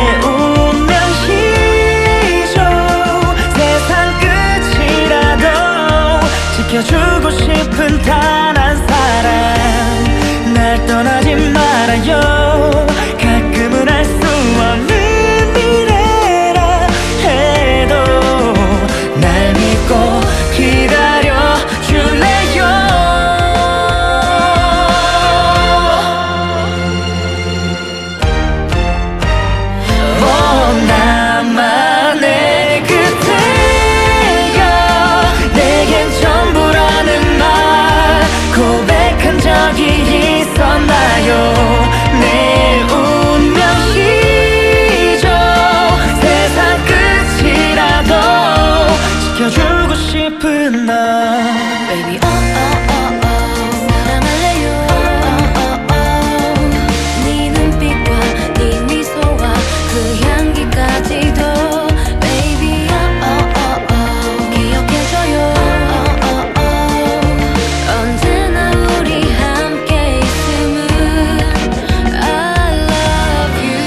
운명이죠. 세상 끝이라도 지켜주고 싶은 단 한 사람 날 떠나지 말아요. 가끔은 알 수 없는 미래라 해도 날 믿고 기다려 줄래요. 오, 나만의 그대여 내겐 전부라는 말 고백한 적이 있었나요? 내 운명이죠. 세상 끝이라도 지켜주고 싶은 너 Baby oh oh oh oh 사랑할래요. oh oh oh 네 눈빛과 네 미소와 그 향기까지도 Baby oh oh oh oh 기억해줘요. oh oh oh 언제나 우리 함께 있음을 I love you.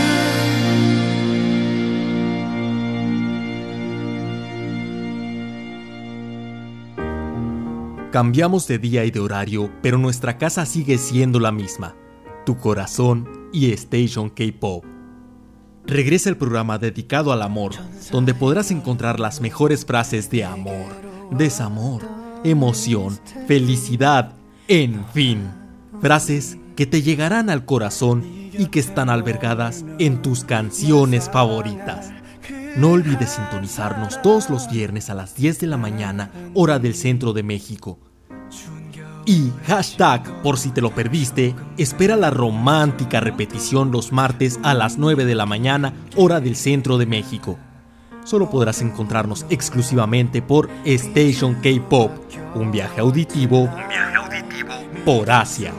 Cambiamos de día y de horario, pero nuestra casa sigue siendo la misma. Tu corazón y Station K-Pop. Regresa el programa dedicado al amor, donde podrás encontrar las mejores frases de amor, desamor, emoción, felicidad, en fin. Frases que te llegarán al corazón y que están albergadas en tus canciones favoritas. No olvides sintonizarnos todos los viernes a las diez de la mañana, hora del centro de México. Y hashtag, por si te lo perdiste, espera la romántica repetición los martes a las nueve de la mañana, hora del centro de México. Solo podrás encontrarnos exclusivamente por Station K-Pop, un viaje auditivo, un viaje auditivo por Asia.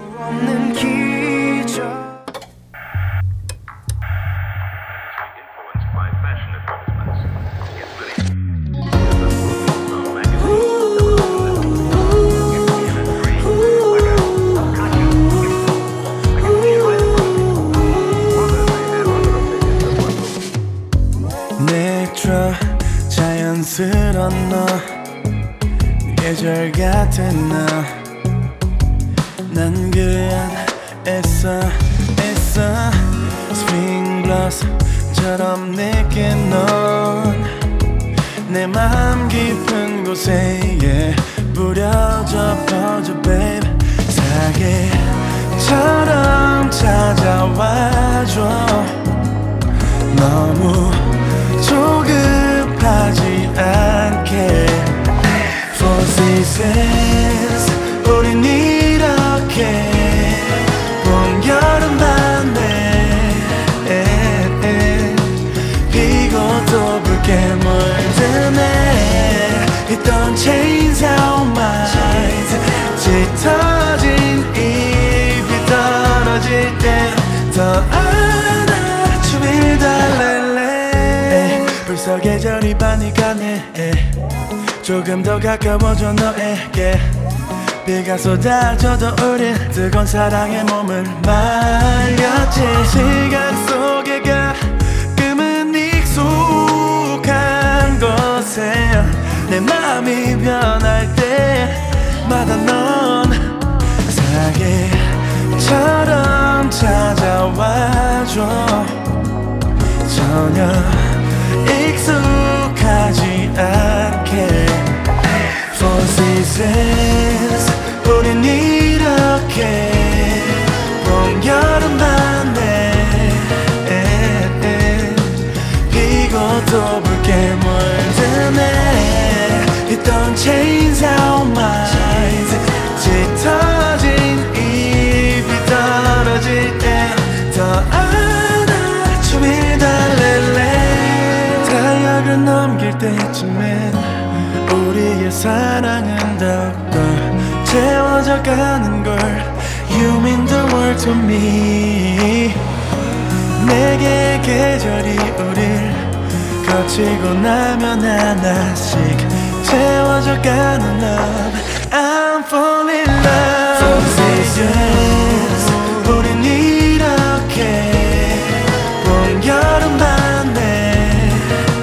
자연스러운 너 계절 같은 너 난 그 안에서 애써 스프링 블러썸처럼 내게 넌 내 마음 깊은 곳에 yeah, 뿌려져 퍼져 babe 사계처럼 찾아와줘 너무 조급하지 않게 Four seasons 우린 이렇게 봄 여름 밤에 비고 또 붉게 물드네 It don't change our minds 짙어진 잎이 떨어질 때 더 안아주길 달래 벌써 계절이 반이 가네 조금 더 가까워져 너에게 비가 쏟아져도 우린 뜨거운 사랑에 몸을 말렸지 시간 속에 가끔은 익숙한 곳에 내 마음이 변할 때마다 넌 사계처럼 찾아와줘 전혀 익숙하지 않게 Four seasons 우린 이렇게 봄 여름 밤에 비고 또 사랑은 더욱더 채워져 가는 걸 You mean the world to me 내게 계절이 우릴 거치고 나면 하나씩 채워져 가는 love I'm falling in love From seasons 우린 이렇게 봄 여름 반대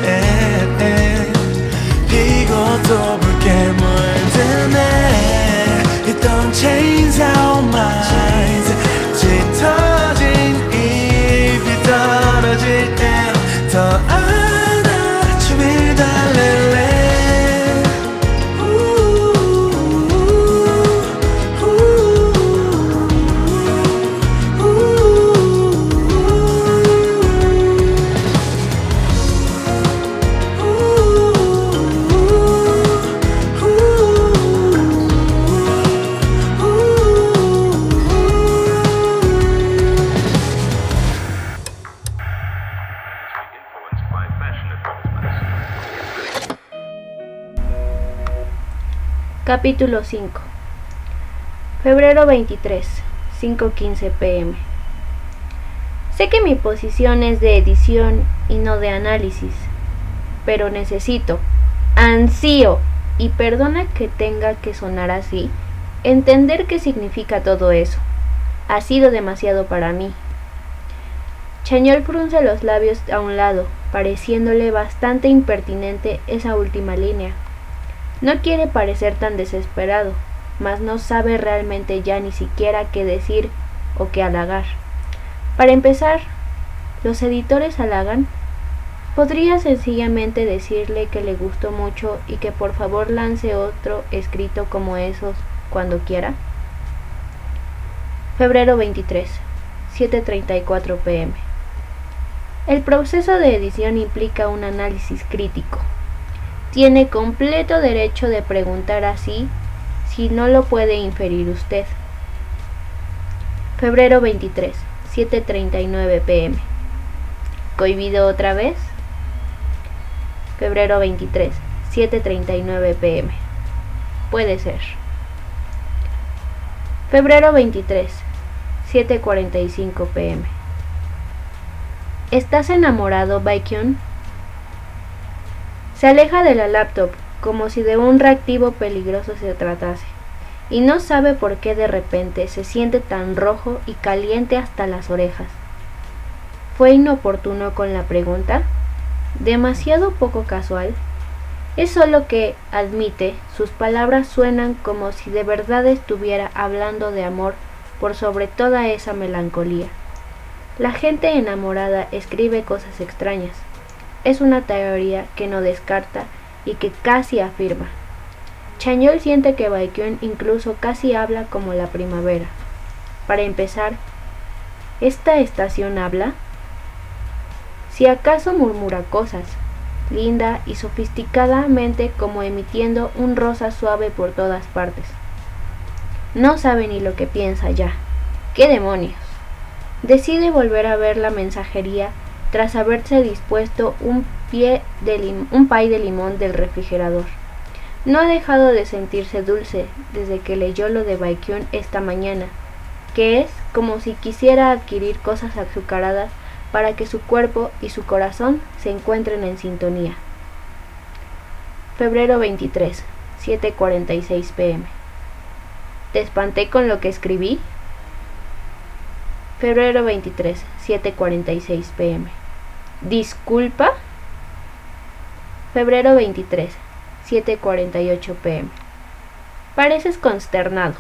피고 또 붉게 물드네 It don't change our minds 짙어진 잎이 떨어질 때 더 안아 주위를 달랠래 Capítulo cinco. Febrero veintitrés, cinco quince pm. Sé que mi posición es de edición y no de análisis, pero necesito, ansío, y perdona que tenga que sonar así, entender qué significa todo eso. Ha sido demasiado para mí. Chañol frunce los labios a un lado, pareciéndole bastante impertinente esa última línea. No quiere parecer tan desesperado, mas no sabe realmente ya ni siquiera qué decir o qué halagar. Para empezar, ¿los editores halagan? ¿Podría sencillamente decirle que le gustó mucho y que por favor lance otro escrito como esos cuando quiera? Febrero veintitrés, siete treinta y cuatro pm. El proceso de edición implica un análisis crítico. Tiene completo derecho de preguntar así si no lo puede inferir usted. Febrero veintitrés, siete treinta y nueve pm. ¿Cohibido otra vez? Febrero veintitrés, siete treinta y nueve pm. Puede ser. Febrero veintitrés, siete cuarenta y cinco pm. ¿Estás enamorado, Baekhyun? Se aleja de la laptop, como si de un reactivo peligroso se tratase, y no sabe por qué de repente se siente tan rojo y caliente hasta las orejas. ¿Fue inoportuno con la pregunta? ¿Demasiado poco casual? Es solo que, admite, sus palabras suenan como si de verdad estuviera hablando de amor por sobre toda esa melancolía. La gente enamorada escribe cosas extrañas. Es una teoría que no descarta y que casi afirma. Chañol siente que Baekhyun incluso casi habla como la primavera. Para empezar, ¿esta estación habla? Si acaso murmura cosas, linda y sofisticadamente como emitiendo un rosa suave por todas partes. No sabe ni lo que piensa ya. ¡Qué demonios! Decide volver a ver la mensajería tras haberse dispuesto un, pie de lim- un pay de limón del refrigerador. No ha dejado de sentirse dulce desde que leyó lo de Baekhyun esta mañana, que es como si quisiera adquirir cosas azucaradas para que su cuerpo y su corazón se encuentren en sintonía. Febrero veintitrés, siete cuarenta y seis pm. ¿Te espanté con lo que escribí? Febrero veintitrés, siete cuarenta y seis pm. ¿Disculpa? Febrero veintitrés, siete cuarenta y ocho pm. Pareces consternado.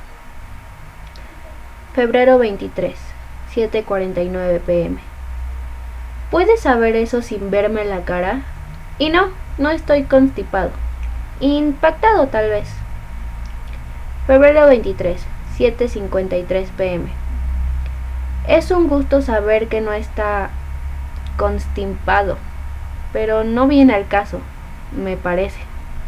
Febrero veintitrés, siete cuarenta y nueve pm. ¿Puedes saber eso sin verme la cara? Y no, no estoy constipado. Impactado tal vez. Febrero veintitrés, siete cincuenta y tres pm. Es un gusto saber que no está constipado, pero no viene al caso, me parece.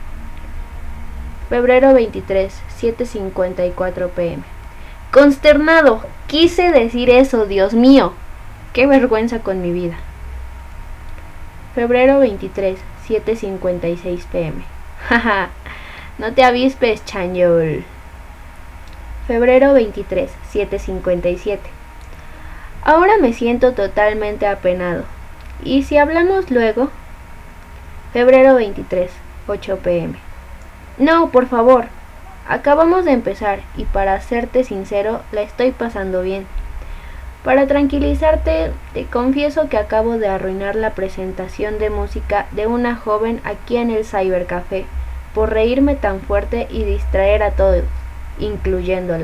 Febrero veintitrés, siete cincuenta y cuatro pm. Consternado, quise decir eso, Dios mío. Qué vergüenza con mi vida. Febrero veintitrés, siete cincuenta y seis pm. Jaja, No te avispes, Chanyol. Febrero veintitrés, siete cincuenta y siete. Ahora me siento totalmente apenado. ¿Y si hablamos luego? Febrero veintitrés, ocho pe eme. No, por favor. Acabamos de empezar y para serte sincero, la estoy pasando bien. Para tranquilizarte, te confieso que acabo de arruinar la presentación de música de una joven aquí en el Cybercafé por reírme tan fuerte y distraer a todos, incluyéndola.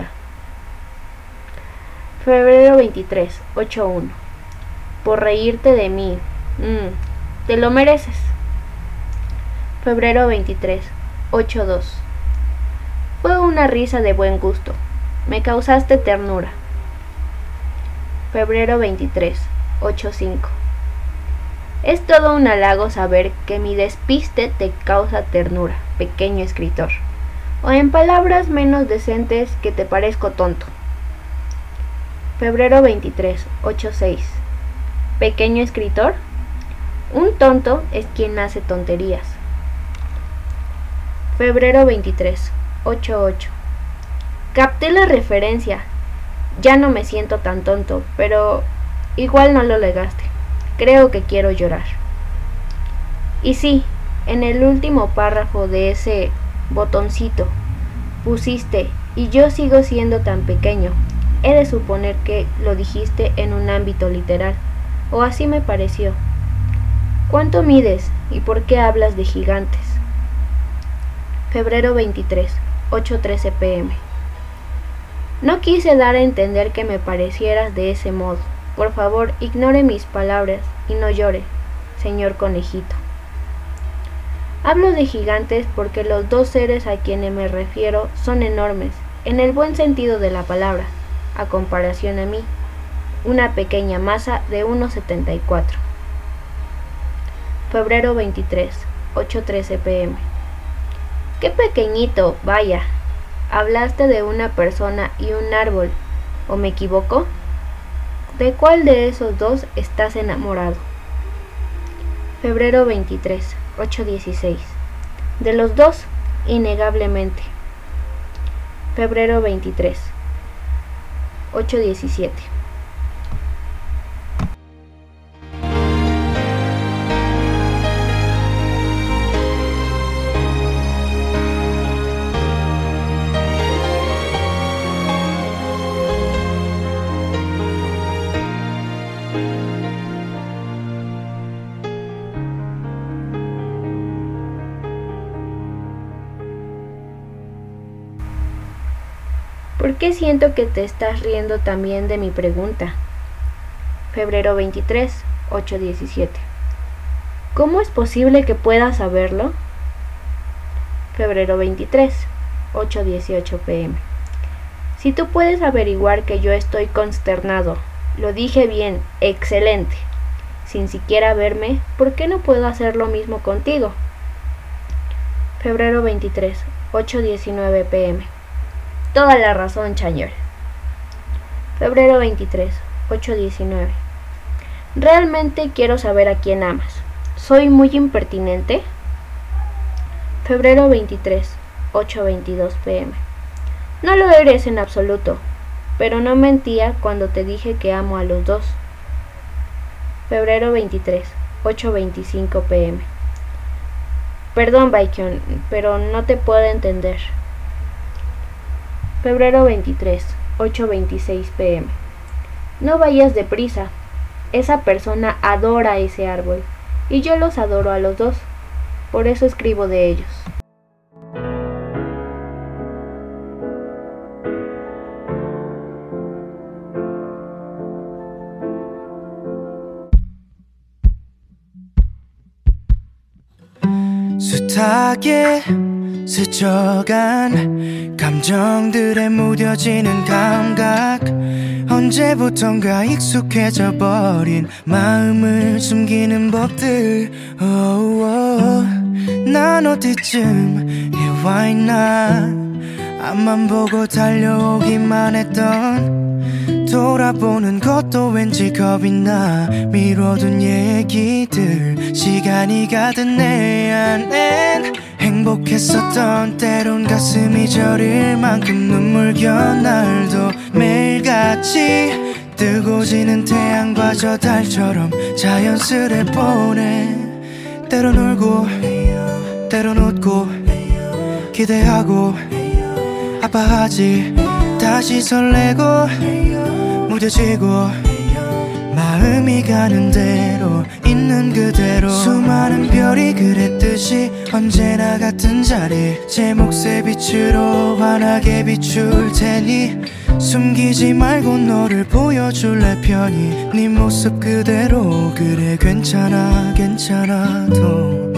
Febrero veintitrés, ocho uno. Por reírte de mí. Mm, te lo mereces. Febrero veintitrés, ocho dos. Fue una risa de buen gusto. Me causaste ternura. Febrero veintitrés, ocho cinco. Es todo un halago saber que mi despiste te causa ternura, pequeño escritor. O en palabras menos decentes, que te parezco tonto. Febrero veintitrés, ocho seis. Pequeño escritor. Un tonto es quien hace tonterías. Febrero veintitrés, ocho ocho. Capté la referencia. Ya no me siento tan tonto, pero igual no lo legaste. Creo que quiero llorar. Y sí, en el último párrafo de ese botoncito pusiste, y yo sigo siendo tan pequeño. He de suponer que lo dijiste en un ámbito literal, o así me pareció. ¿Cuánto mides y por qué hablas de gigantes? Febrero veintitrés, ocho trece pe eme. No quise dar a entender que me parecieras de ese modo. Por favor, ignore mis palabras y no llore, señor conejito. Hablo de gigantes porque los dos seres a quienes me refiero son enormes, en el buen sentido de la palabra, a comparación a mí, una pequeña masa de uno setenta y cuatro. Febrero veintitrés, ocho trece pe eme. ¡Qué pequeñito! Vaya. Hablaste de una persona y un árbol, ¿o me equivoco? ¿De cuál de esos dos estás enamorado? Febrero veintitrés, ocho dieciséis. De los dos, innegablemente. Febrero veintitrés, ocho diecisiete. ¿Por qué siento que te estás riendo también de mi pregunta? Febrero veintitrés, ocho diecisiete. ¿Cómo es posible que puedas saberlo? Febrero veintitrés, ocho dieciocho pe eme. Si tú puedes averiguar que yo estoy consternado, lo dije bien, excelente. Sin siquiera verme, ¿por qué no puedo hacer lo mismo contigo? Febrero veintitrés, ocho diecinueve pe eme. Toda la razón, Chanyol. Febrero veintitrés, ocho diecinueve. Realmente quiero saber a quién amas. ¿Soy muy impertinente? Febrero veintitrés, ocho veintidós pe eme. No lo eres en absoluto, pero no mentía cuando te dije que amo a los dos. Febrero veintitrés, ocho veinticinco pe eme. Perdón, Baekhyun, pero no te puedo entender. Febrero veintitrés, ocho veintiséis pe eme. No vayas deprisa. Esa persona adora ese árbol, y yo los adoro a los dos. Por eso escribo de ellos. 숱하게 스쳐간 감정들에 무뎌지는 감각 언제부턴가 익숙해져 버린 마음을 숨기는 법들 oh, oh. 난 어디쯤 와 있나 앞만 보고 달려오기만 했던 돌아보는 것도 왠지 겁이 나 미뤄둔 얘기들 시간이 가득 내 안엔 행복했었던 때론 가슴이 저릴 만큼 눈물겨운 날도 매일같이 뜨고 지는 태양과 저 달처럼 자연스레 보내. 때론 울고 때론 웃고 기대하고 아파하지 다시 설레고 무뎌지고 마음이 가는 대로 있는 그대로 수많은 별이 그랬듯이 언제나 같은 자리 제 몫의 빛으로 환하게 비출 테니 숨기지 말고 너를 보여줄래 편히 네 모습 그대로 그래 괜찮아 괜찮아도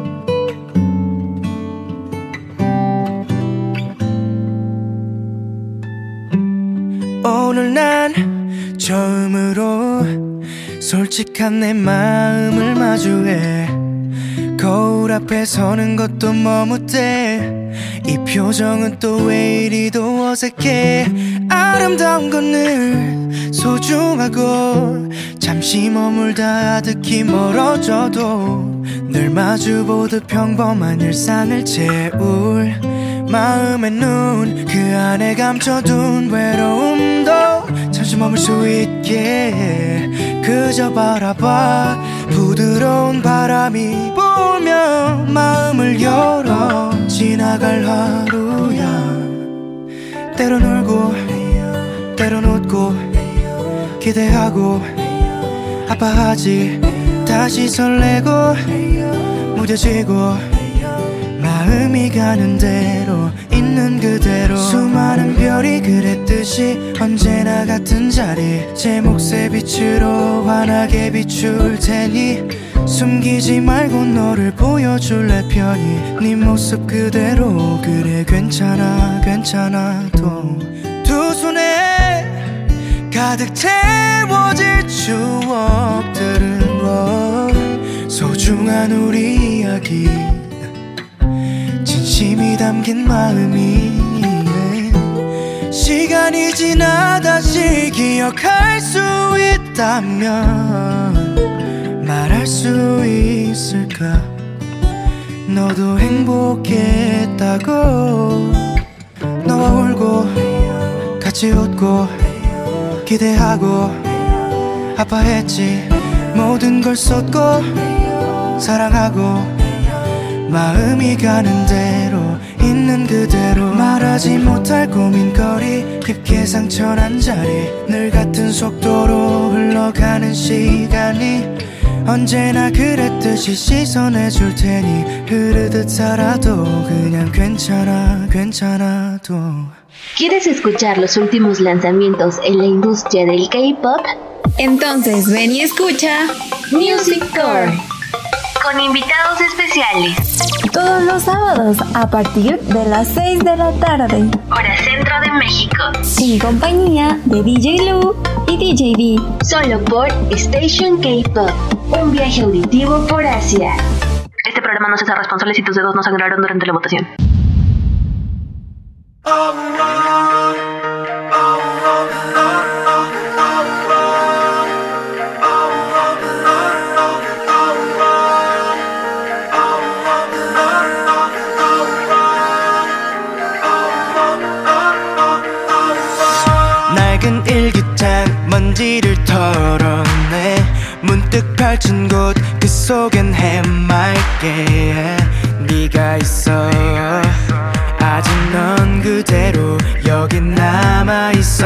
오늘 난 처음으로 솔직한 내 마음을 마주해 거울 앞에 서는 것도 머뭇대 이 표정은 또 왜 이리도 어색해 아름다운 건 늘 소중하고 잠시 머물다 아득히 멀어져도 늘 마주보듯 평범한 일상을 채울 마음의 눈 그 안에 감춰둔 외로움도 잠시 머물 수 있게 그저 바라봐 부드러운 바람이 불며 마음을 열어 지나갈 하루야 때론 울고 때론 웃고 기대하고 아파하지 다시 설레고 무뎌지고 마음이 가는 대로 있는 그대로 수많은 별이 그랬듯이 언제나 같은 자리 제 몫의 빛으로 환하게 비출 테니 숨기지 말고 너를 보여줄래 편히 네 모습 그대로 그래 괜찮아 괜찮아도 두 손에 가득 채워질 추억들은 뭐 소중한 우리 이야기 진심이 담긴 마음이 시간이 지나 다시 기억할 수 있다면 말할 수 있을까 너도 행복했다고 너와 울고 같이 웃고 기대하고 아파했지 모든 걸 쏟고 사랑하고 마음이 가는 대로 있는 그대로 말하지 못할 고민거리 깊게 상처난 자리 늘 같은 속도로 흘러가는 시간이 언제나 그랬듯이 씻어내줄 테니 흐르듯 살아도 그냥 괜찮아 괜찮아도 ¿Quieres escuchar los últimos lanzamientos en la industria del K-pop? Entonces ven y escucha Music Core con invitados especiales todos los sábados a partir de las seis de la tarde, hora centro de México, en compañía de D J Lu y D J B, solo por Station K-pop, un viaje auditivo por Asia. Este programa no se hace responsable si tus dedos no sangraron durante la votación. 낡은 일기장 먼지를 털어내 문득 펼친 곳 그 속엔 해맑게 네가 있어 아직 넌 그대로 여긴 남아있어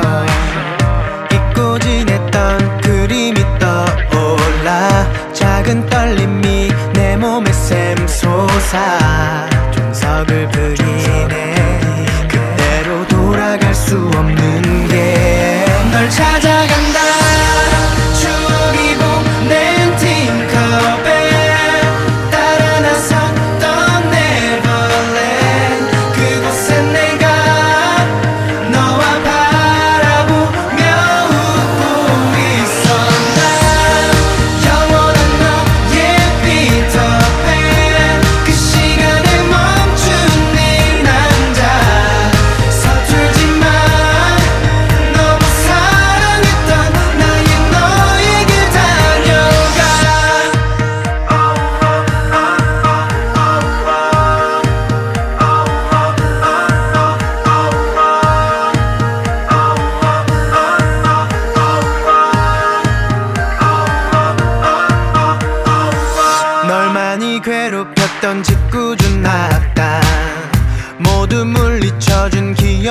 잊고 지냈던 그림이 떠올라 작은 떨림이 내 몸에 샘솟아 종석을 부리네 그대로 돌아갈 수 없는 게 널 찾아간다 추억이 보낸 틴커벨 따라 나섰던 네버랜드 그곳에 내가 너와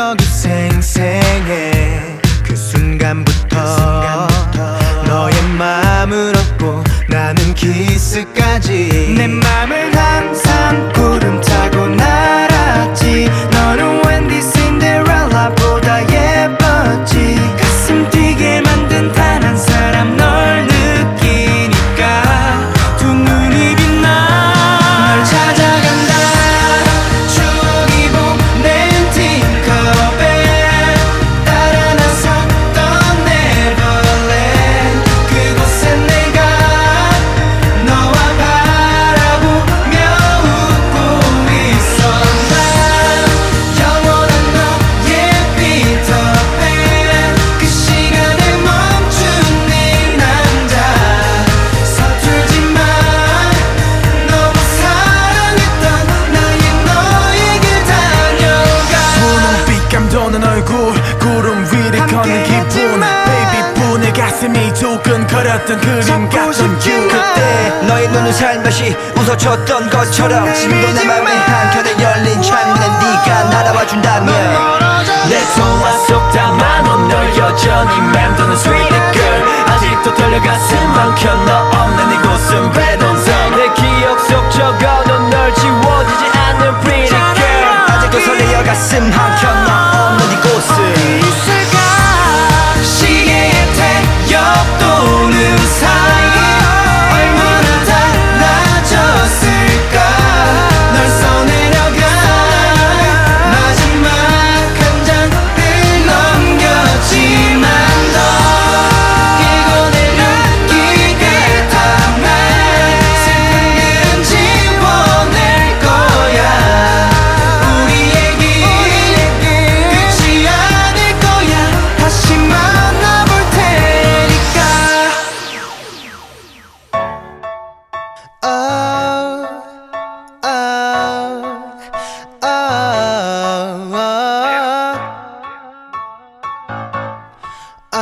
기억이 생생해. 그 순간부터, 그 순간부터 너의 마음을 얻고 나는 키스까지. 내 맘을 항상 구름 타고 날았지. 너는 웬디 신데렐라보다 예뻤지. 가슴 뛰게 만든 단 한 사람 널 느끼니까 두 눈이 빛나. 널 찾아간다. 추억이 보낸 티컵에 따라 나섰던 네버랜드. 그곳에 내가 너와 바라보며 웃고 있어. 난 영원한 너의 피터팬. 그 시간에 멈춘 네 남자. 서툴지만 너무 사랑했던 나의 너에게 다녀가. 분홍빛 감도는 얼굴, 구름 위를 걷는 기분. Baby 분의 가슴이 두근거렸던 그림 같은 you. 그때 너의 눈은 살며시 웃어줬던 것처럼 지금도 내 맘의 한켠에 열린 창문에 네가 날아와 준다면 내 소화 속 담아놓은 널 여전히 맴도는 sweet girl. 아직도 떨려 가슴 한켠 너 없는 이곳은 red on zone. 내 기억 속 적어놓은 널 지워지지 않는 pretty girl. 아직도 설레어 가슴 한켠 너 없는 이곳은 있을까? 시계의 태엽 도는 사이 얼마나 달라졌을까? 널 써내려가 마지막 한 장을 넘겼지만 너 이곳에 느끼게 담아. 슬픈 일은 지워낼 거야. 우리 얘기 끝이 아닐 거야. 다시 만나볼 테니까. Oh, oh, oh, oh,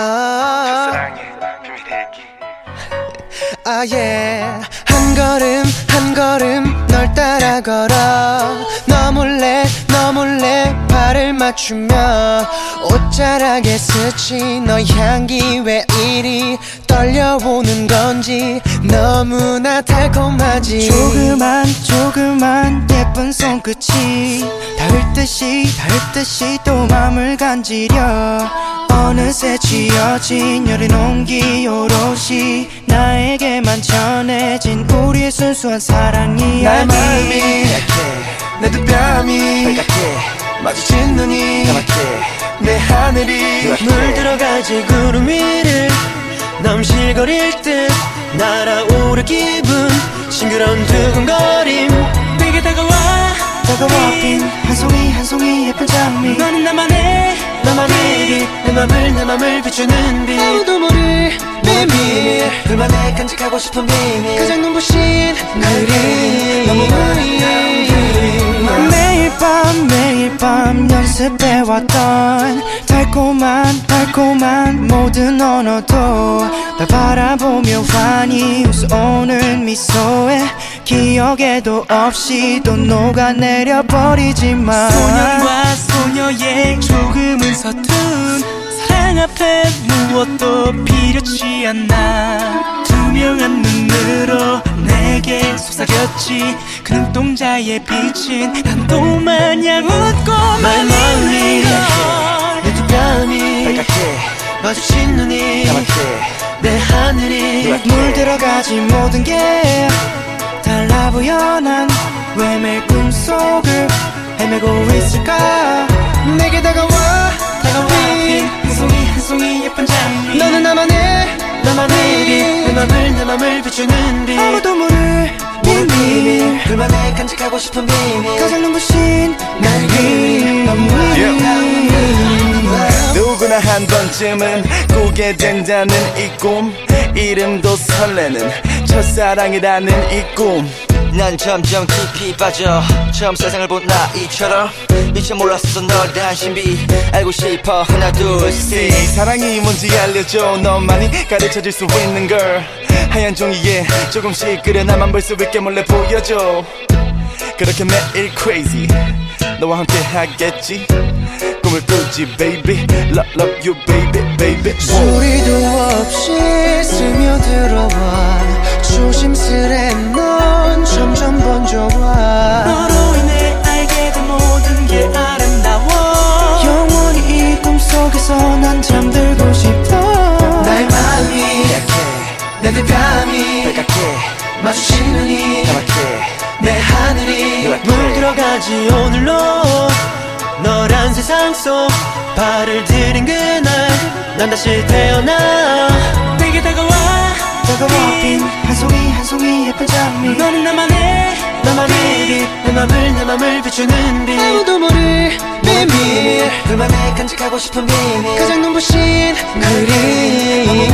oh, yeah. 한 걸음 한 걸음 널 따라 걸어. 너 몰래 너 몰래 발을 맞추며 옷자락에 스친 너 향기 왜 이리 떨려오는 건지 너무나 달콤하지. 조그만 조그만 예쁜 손끝이 닿을 듯이 닿을 듯이 또 맘을 간지려. 어느새 지어진 여린 온기 오롯이 나에게만 전해진 우리의 순수한 사랑이 날 마음이 내 두 뺨이 빨갛게 마주친 눈이 까맣게 내 하늘이 물들어가지 구름 위를 넘실거릴 듯 날아오를 기분. 싱그러운 두근거림 내게 다가와 다가와 빈 한 송이 한 송이 예쁜 장미. 너는 나만의 나만의 빛. 내 맘을 내 맘을 비추는 빛. 아무도 모를 비밀. 둘만의 간직하고 싶은 비밀. 가장 눈부신 그림 너무 우리. 매일 밤 매일 밤 연습해왔던 달콤한 달콤한 모든 언어도 날 바라보며 환히 웃어오는 미소에 기억에도 없이 또 녹아내려버리지만 소년과 소녀의 조금은 서툰 사랑 앞에 무엇도 필요치 않나. 투명한 눈으로 내게 속삭였지. 그 눈동자의 빛은 난 또 마냥 웃고만 있는 걸. 내 두 뺨이 빨갛게 마주친 눈이 까맣게 내 하늘이 물들어가지 모든 게 달라 보여. 난 왜 매일 꿈속을 헤매고 있을까. 내게 다가와 다가와 빈 한 송이 한 송이 예쁜 장미. 너는 나만의 나만의 빛. 내 맘을 내 맘을 비추는 빛. 아무도 모를 비밀. 둘만의 간직하고 싶은 비밀. 가장 눈부신 날개 너무 누구나 한 번쯤은 꾸게 된다는 이 꿈. 이름도 설레는 첫사랑이라는 이 꿈. 난 점점 깊이 빠져 처음 세상을 본 나이처럼. 미처 몰랐어 널 대한 신비 알고 싶어 하나 둘셋. 사랑이 뭔지 알려줘. 너만이 가르쳐줄 수 있는 걸. 하얀 종이에 조금씩 그려 나만 볼 수 있게 몰래 보여줘. 그렇게 매일 crazy 너와 함께 하겠지. 꿈을 꾸지 baby Love love you baby baby 소리도 없이 스며들어와 조심스레 넌 점점 번져와 너로 인해 알게 된 모든 게 아름다워 영원히 이 꿈속에서 난 잠들고 싶어 나의 마음이 약해 내들 밤이 빨갛게 마주치는 이 까맣게 내 하늘이 물들어가지 오늘로 너란 세상 속 발을 들인 그날 난 다시 태어나 내게 다가와 다가와 빈 한 송이 한 송이 예쁜 장미 너는 나만의 나만의 빛 내 맘을 내 맘을 비추는 빛 아무도 모를 비밀 둘만의 간직하고 싶은 비밀 가장 눈부신 그림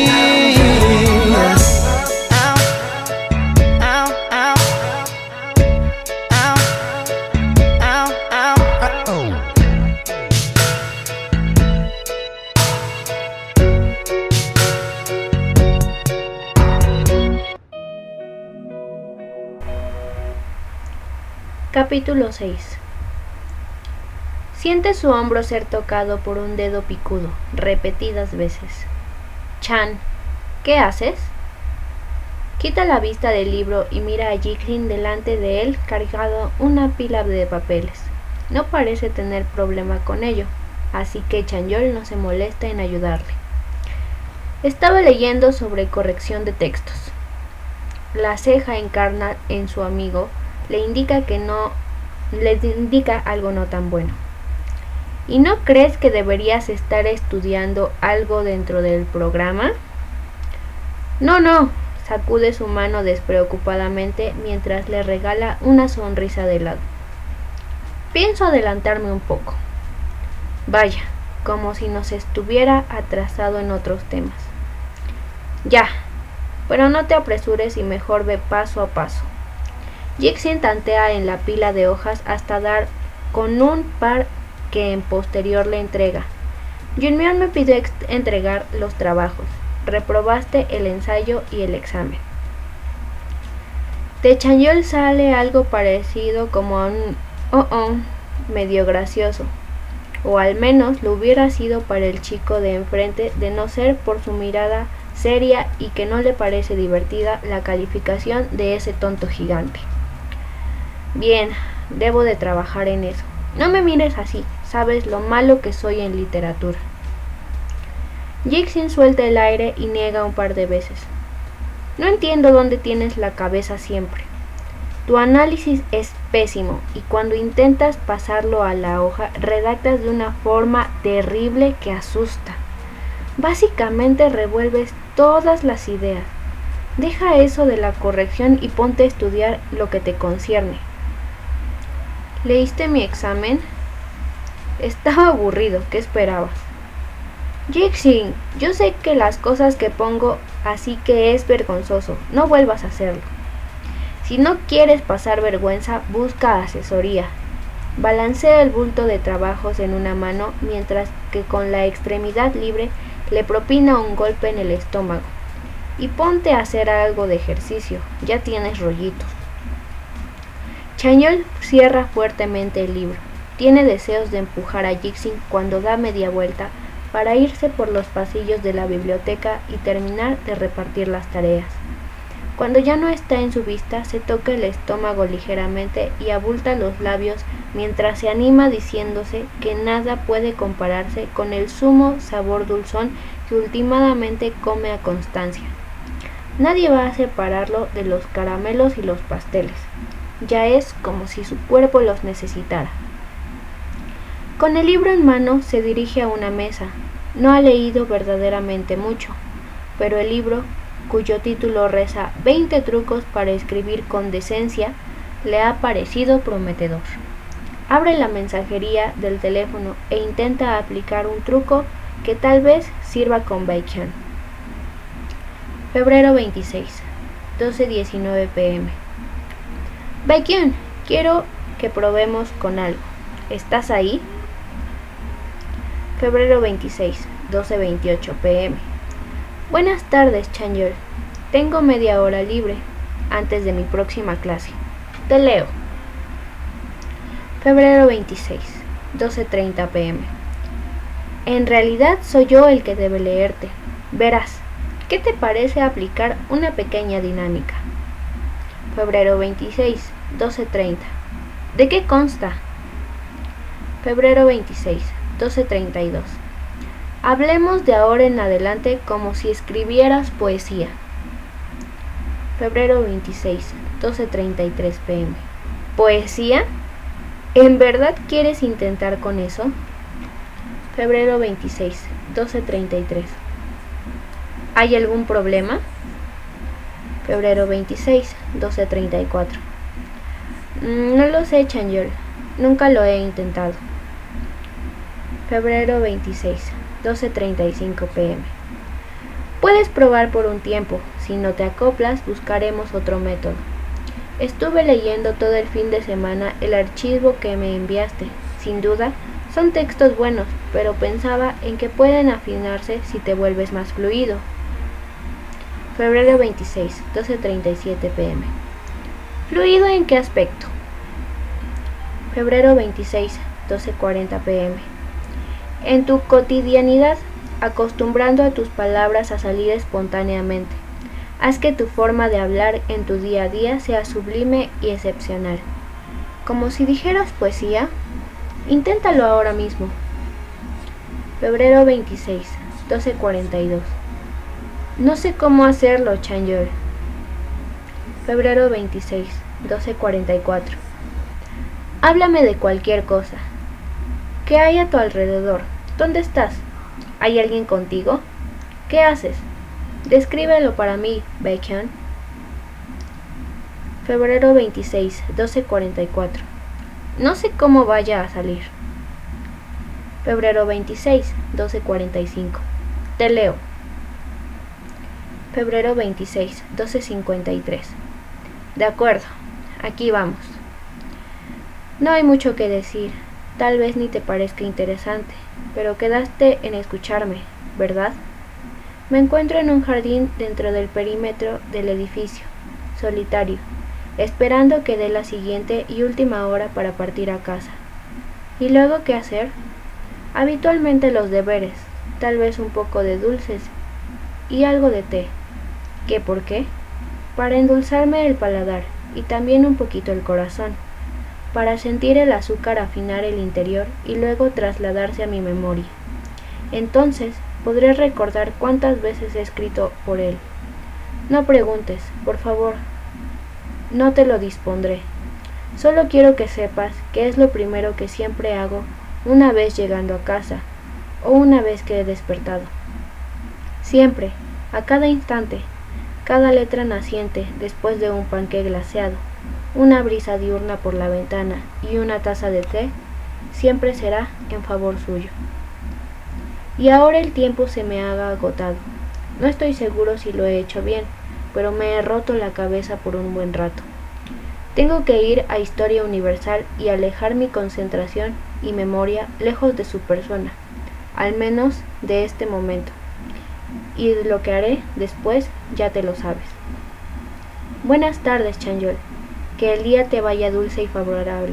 Capítulo seis. Siente su hombro ser tocado por un dedo picudo, repetidas veces. Chan, ¿qué haces? Quita la vista del libro y mira a Jixin delante de él cargado una pila de papeles. No parece tener problema con ello, así que Chanyeol no se molesta en ayudarle. Estaba leyendo sobre corrección de textos. La ceja encarna en su amigo le indica que no les indica algo no tan bueno. ¿Y no crees que deberías estar estudiando algo dentro del programa? No, no, sacude su mano despreocupadamente mientras le regala una sonrisa de lado. Pienso adelantarme un poco. Vaya, como si nos estuviera atrasado en otros temas. Ya, pero no te apresures y mejor ve paso a paso. Jixin tantea en la pila de hojas hasta dar con un par que en posterior le entrega. Junmyeon me pidió entregar los trabajos. Reprobaste el ensayo y el examen. De Chanyeol sale algo parecido como a un oh oh medio gracioso. O al menos lo hubiera sido para el chico de enfrente de no ser por su mirada seria y que no le parece divertida la calificación de ese tonto gigante. Bien, debo de trabajar en eso. No me mires así, sabes lo malo que soy en literatura. Jixin suelta el aire y niega un par de veces. No entiendo dónde tienes la cabeza siempre. Tu análisis es pésimo y cuando intentas pasarlo a la hoja, redactas de una forma terrible que asusta. Básicamente revuelves todas las ideas. Deja eso de la corrección y ponte a estudiar lo que te concierne. ¿Leíste mi examen? Estaba aburrido, ¿qué esperabas? Jixin, yo sé que las cosas que pongo, así que es vergonzoso, no vuelvas a hacerlo. Si no quieres pasar vergüenza, busca asesoría. Balancea el bulto de trabajos en una mano, mientras que con la extremidad libre le propina un golpe en el estómago. Y ponte a hacer algo de ejercicio, ya tienes rollitos. Chanyeol cierra fuertemente el libro. Tiene deseos de empujar a Jixin cuando da media vuelta para irse por los pasillos de la biblioteca y terminar de repartir las tareas. Cuando ya no está en su vista, se toca el estómago ligeramente y abulta los labios mientras se anima diciéndose que nada puede compararse con el sumo sabor dulzón que últimamente come a constancia. Nadie va a separarlo de los caramelos y los pasteles. Ya es como si su cuerpo los necesitara. Con el libro en mano se dirige a una mesa. No ha leído verdaderamente mucho, pero el libro, cuyo título reza veinte trucos para escribir con decencia, le ha parecido prometedor. Abre la mensajería del teléfono e intenta aplicar un truco que tal vez sirva con Baekhyun. Febrero veintiséis, doce diecinueve pm. Baekhyun, quiero que probemos con algo. ¿Estás ahí? Febrero veintiséis, doce veintiocho pm. Buenas tardes, Chanyeol. Tengo media hora libre antes de mi próxima clase. Te leo. Febrero veintiséis, doce treinta pm. En realidad soy yo el que debe leerte. Verás, ¿qué te parece aplicar una pequeña dinámica? Febrero veintiséis, doce treinta. ¿De qué consta? Febrero veintiséis, doce treinta y dos. Hablemos de ahora en adelante como si escribieras poesía. Febrero veintiséis, doce treinta y tres pm. ¿Poesía? ¿En verdad quieres intentar con eso? Febrero veintiséis, doce treinta y tres. ¿Hay algún problema? Febrero veintiséis, doce treinta y cuatro. No lo sé, Changel. Nunca lo he intentado. Febrero veintiséis, doce treinta y cinco pm. Puedes probar por un tiempo. Si no te acoplas, buscaremos otro método. Estuve leyendo todo el fin de semana el archivo que me enviaste. Sin duda, son textos buenos, pero pensaba en que pueden afinarse si te vuelves más fluido. Febrero veintiséis, doce treinta y siete pm. ¿Fluido en qué aspecto? Febrero veintiséis, doce cuarenta pm. En tu cotidianidad, acostumbrando a tus palabras a salir espontáneamente. Haz que tu forma de hablar en tu día a día sea sublime y excepcional. Como si dijeras poesía, inténtalo ahora mismo. Febrero veintiséis, doce cuarenta y dos. No sé cómo hacerlo, Changel. Febrero veintiséis, doce cuarenta y cuatro. Háblame de cualquier cosa. ¿Qué hay a tu alrededor? ¿Dónde estás? ¿Hay alguien contigo? ¿Qué haces? Descríbelo para mí, Bacon. Febrero veintiséis, doce cuarenta y cuatro. No sé cómo vaya a salir. Febrero veintiséis, doce cuarenta y cinco. Te leo. Febrero veintiséis, doce cincuenta y tres. De acuerdo, aquí vamos. No hay mucho que decir, tal vez ni te parezca interesante, pero quedaste en escucharme, ¿verdad? Me encuentro en un jardín dentro del perímetro del edificio, solitario, esperando que dé la siguiente y última hora para partir a casa. ¿Y luego qué hacer? Habitualmente los deberes, tal vez un poco de dulces y algo de té. ¿Qué por qué? Para endulzarme el paladar y también un poquito el corazón, para sentir el azúcar afinar el interior y luego trasladarse a mi memoria. Entonces podré recordar cuántas veces he escrito por él. No preguntes, por favor, no te lo dispondré. Solo quiero que sepas que es lo primero que siempre hago una vez llegando a casa o una vez que he despertado. Siempre, a cada instante, cada letra naciente después de un panqué glaseado, una brisa diurna por la ventana y una taza de té, siempre será en favor suyo. Y ahora el tiempo se me ha agotado. No estoy seguro si lo he hecho bien, pero me he roto la cabeza por un buen rato. Tengo que ir a Historia Universal y alejar mi concentración y memoria lejos de su persona, al menos de este momento. Y de lo que haré después ya te lo sabes. Buenas tardes, Changel. Que el día te vaya dulce y favorable.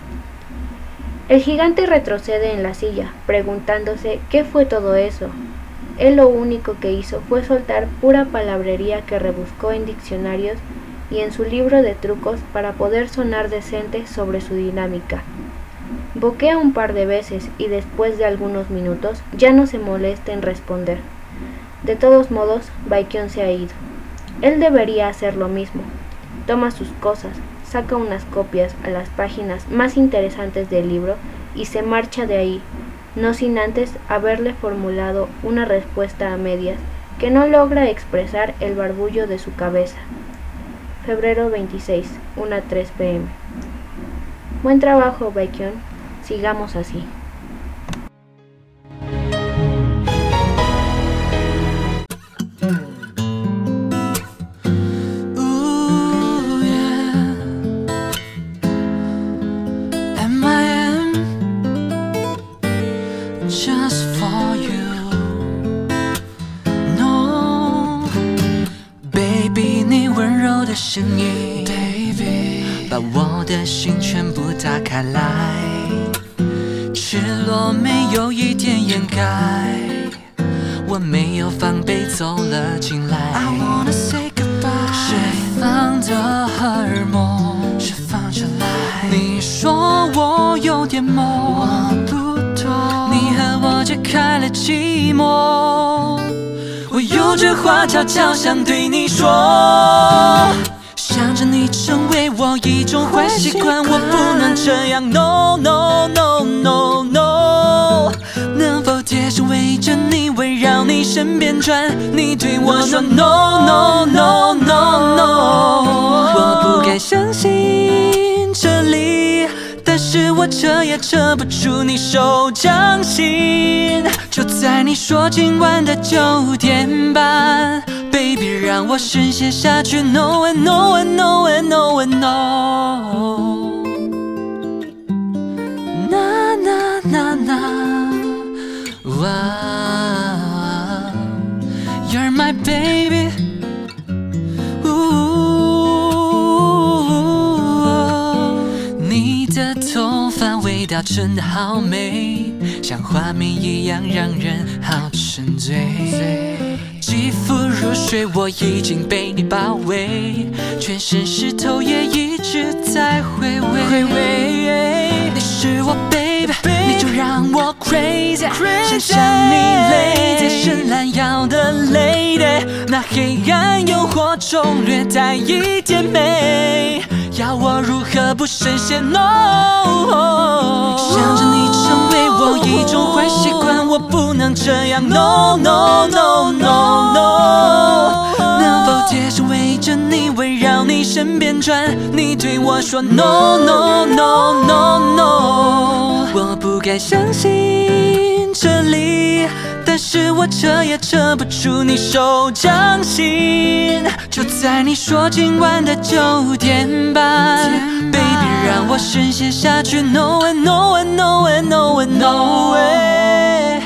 El gigante retrocede en la silla, preguntándose qué fue todo eso. Él lo único que hizo fue soltar pura palabrería que rebuscó en diccionarios y en su libro de trucos para poder sonar decente sobre su dinámica. Boquea un par de veces y después de algunos minutos ya no se molesta en responder. De todos modos, Bacon se ha ido. Él debería hacer lo mismo. Toma sus cosas, saca unas copias a las páginas más interesantes del libro y se marcha de ahí, no sin antes haberle formulado una respuesta a medias que no logra expresar el barbullo de su cabeza. Febrero veintiséis, una a tres pm. Buen trabajo, Bacon. Sigamos así. 赤裸没有一点掩盖，我没有防备走了进来。 I wanna say goodbye， 释放的荷尔蒙释放出来。你说我有点懵，我不懂，你和我解开了寂寞。我有句话悄悄想对你说，想着你成为我一种坏习惯，我不能这样 No no no no no， 能否贴身围着你围绕你身边转，你对我说 No no no no no， 我不该相信这里，但是我扯也扯不出你手掌心。就在你说今晚的九点半 Baby 让我宣泄下去 No and no and no and no and no， Na na na na wow, You're my baby Ooh, 你的头发味道真的好美，像画面一样让人好沉醉，肌肤如水，我已经被你包围，全身湿透也一直在回味。你是我 baby， 你就让我 crazy， 想象你 lady， 深蓝腰的 lady， 那黑暗诱惑中略带一点美，要我如何不深陷 no， 想着你成为我一种坏习惯，我不能这样 no no no no no， 能否贴身围着你围绕你身边转，你对我说 no no no no no， 我不该相信这里，但是我扯也扯不出你手掌心。就在你说今晚的九点半 Baby 让我宣泄下去 No and no and no and no and no way，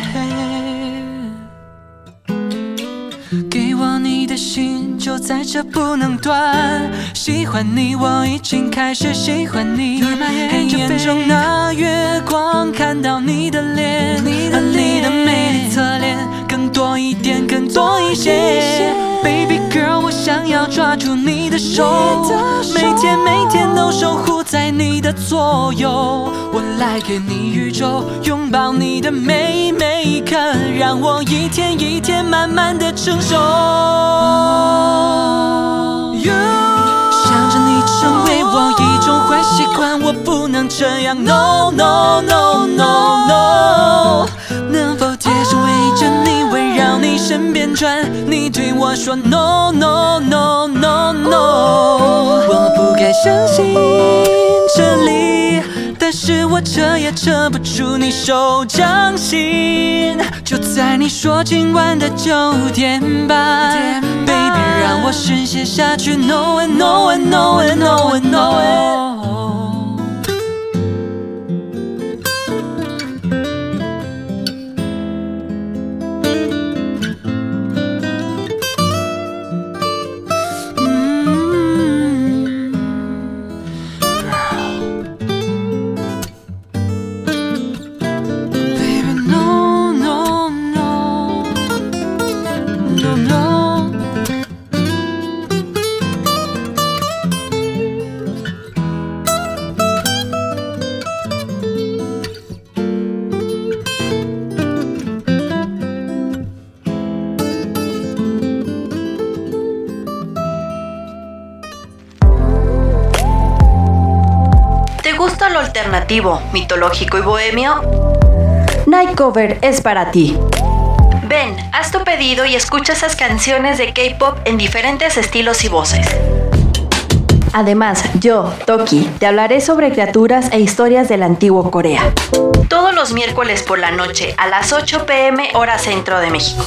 给我你的心就在这不能断，喜欢你我已经开始喜欢你，黑眼中那月光看到你的脸，你的美丽侧脸更多一点更多一些 Baby girl 我想要抓住你的手，每天每天都守护在你的左右，我来给你宇宙，拥抱你的每每一刻，让我一天一天慢慢的成熟。想着你成为我一种坏习惯，我不能这样 No no no no no， 能否贴身围着你围绕你身边转，你对我说 No no no no no， 我不该相信这里，但是我扯也扯不出你手掌心。就在你说今晚的九点半 Baby 让我宣泄下去 No and no and no and no and no ¿Te gusta lo alternativo, mitológico y bohemio? Night Cover es para ti. Ven, haz tu pedido y escucha esas canciones de K-pop en diferentes estilos y voces. Además, yo, Toki, te hablaré sobre criaturas e historias del antiguo Corea. Todos los miércoles por la noche a las ocho pe eme hora centro de México.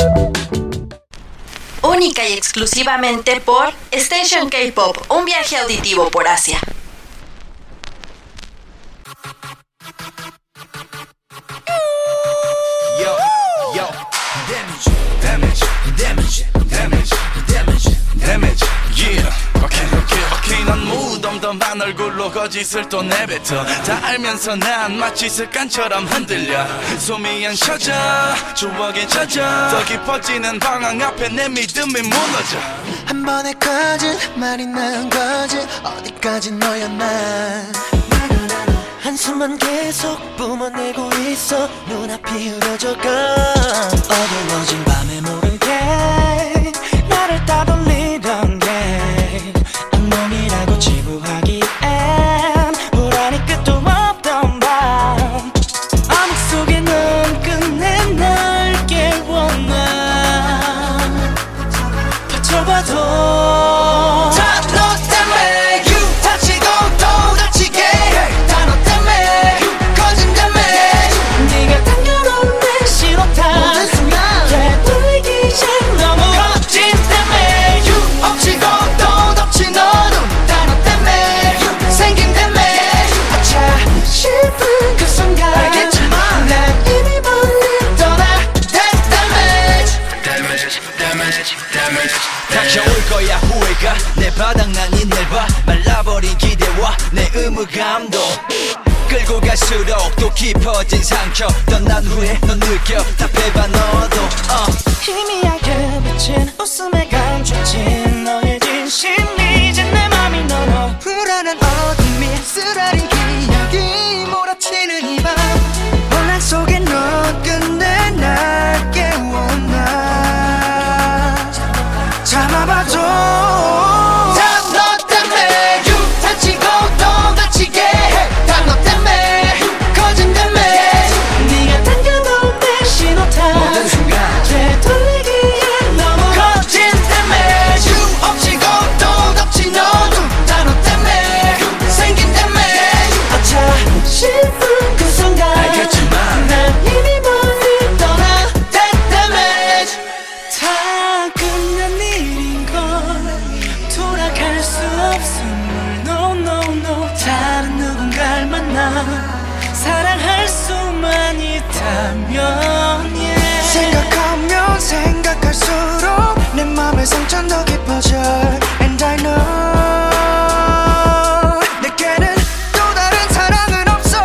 Única y exclusivamente por Station K-pop, un viaje auditivo por Asia. Yo, yo, damage, damage, damage, damage, damage, damage, yeah. 오케이, 오케이, 오케이. 넌 무덤덤한 얼굴로 홀로 거짓을 또 내뱉어 다 알면서 난 마치 습관처럼 흔들려 소미한 셔져 추억에 젖어 더 깊어지는 방황 앞에 내 믿음이 무너져 한 번에 꺼진 말이 나은 거지 어디까지 너였나 한숨만 계속 뿜어내고 있어 눈앞이 흐려져가 어두워진 밤에 모른 게 나를 따돌리던 게 악몽이라고 치부하기엔 불안이 끝도 없던 밤 암흑 속에 넌 끝내 날 깨워나 버텨봐도 다 너 때문에 you 다치고 또 다치게 다 너 때문에 거진다며 네가 당겨놓은 내 신호탄 모든 순간 되돌리기엔 너무 거진 때문에 you 엎치고 또 덮친 어둠 다 너 때문에 생긴다며 아차 싶은 그 순간 알겠지만 난 이미 멀리 떠나 That damage Damage, damage, damage 닥쳐올 거야 후회가 내 바닥난 이날 봐 말라버린 기대와 내 의무감도 끌고 갈수록 또 깊어진 상처 떠난 후에 넌 느껴 답해봐 너도 uh. 희미하게 비친 웃음에 감춰진 너의 진심이 이제 내 맘이 너너 불안한 어둠이 쓰라린 기억이 몰아치는 이 밤 혼란 속에 넌 끝내 날 깨워나 참아봐도 다 너 때문에 you 다치고 또 다치게 다 너 때문에 거진다며 네가 당겨놓은 내 신호탄 모든 순간 되돌리기엔 너무 거진다며 you 엎치고 또 덮친 어둠 다 너 때문에 생긴다며 아차 싶은 그 순간 알겠지만 난 이미 멀리 떠나 That damage 다 끝난 일인 걸 돌아갈 수 없음 No no no 다른 누군가를 만나 사랑할 수만 있다면 yeah. 생각하면 생각할수록 내 맘의 상처는 더 깊어져 And I know 내게는 또 다른 사랑은 없어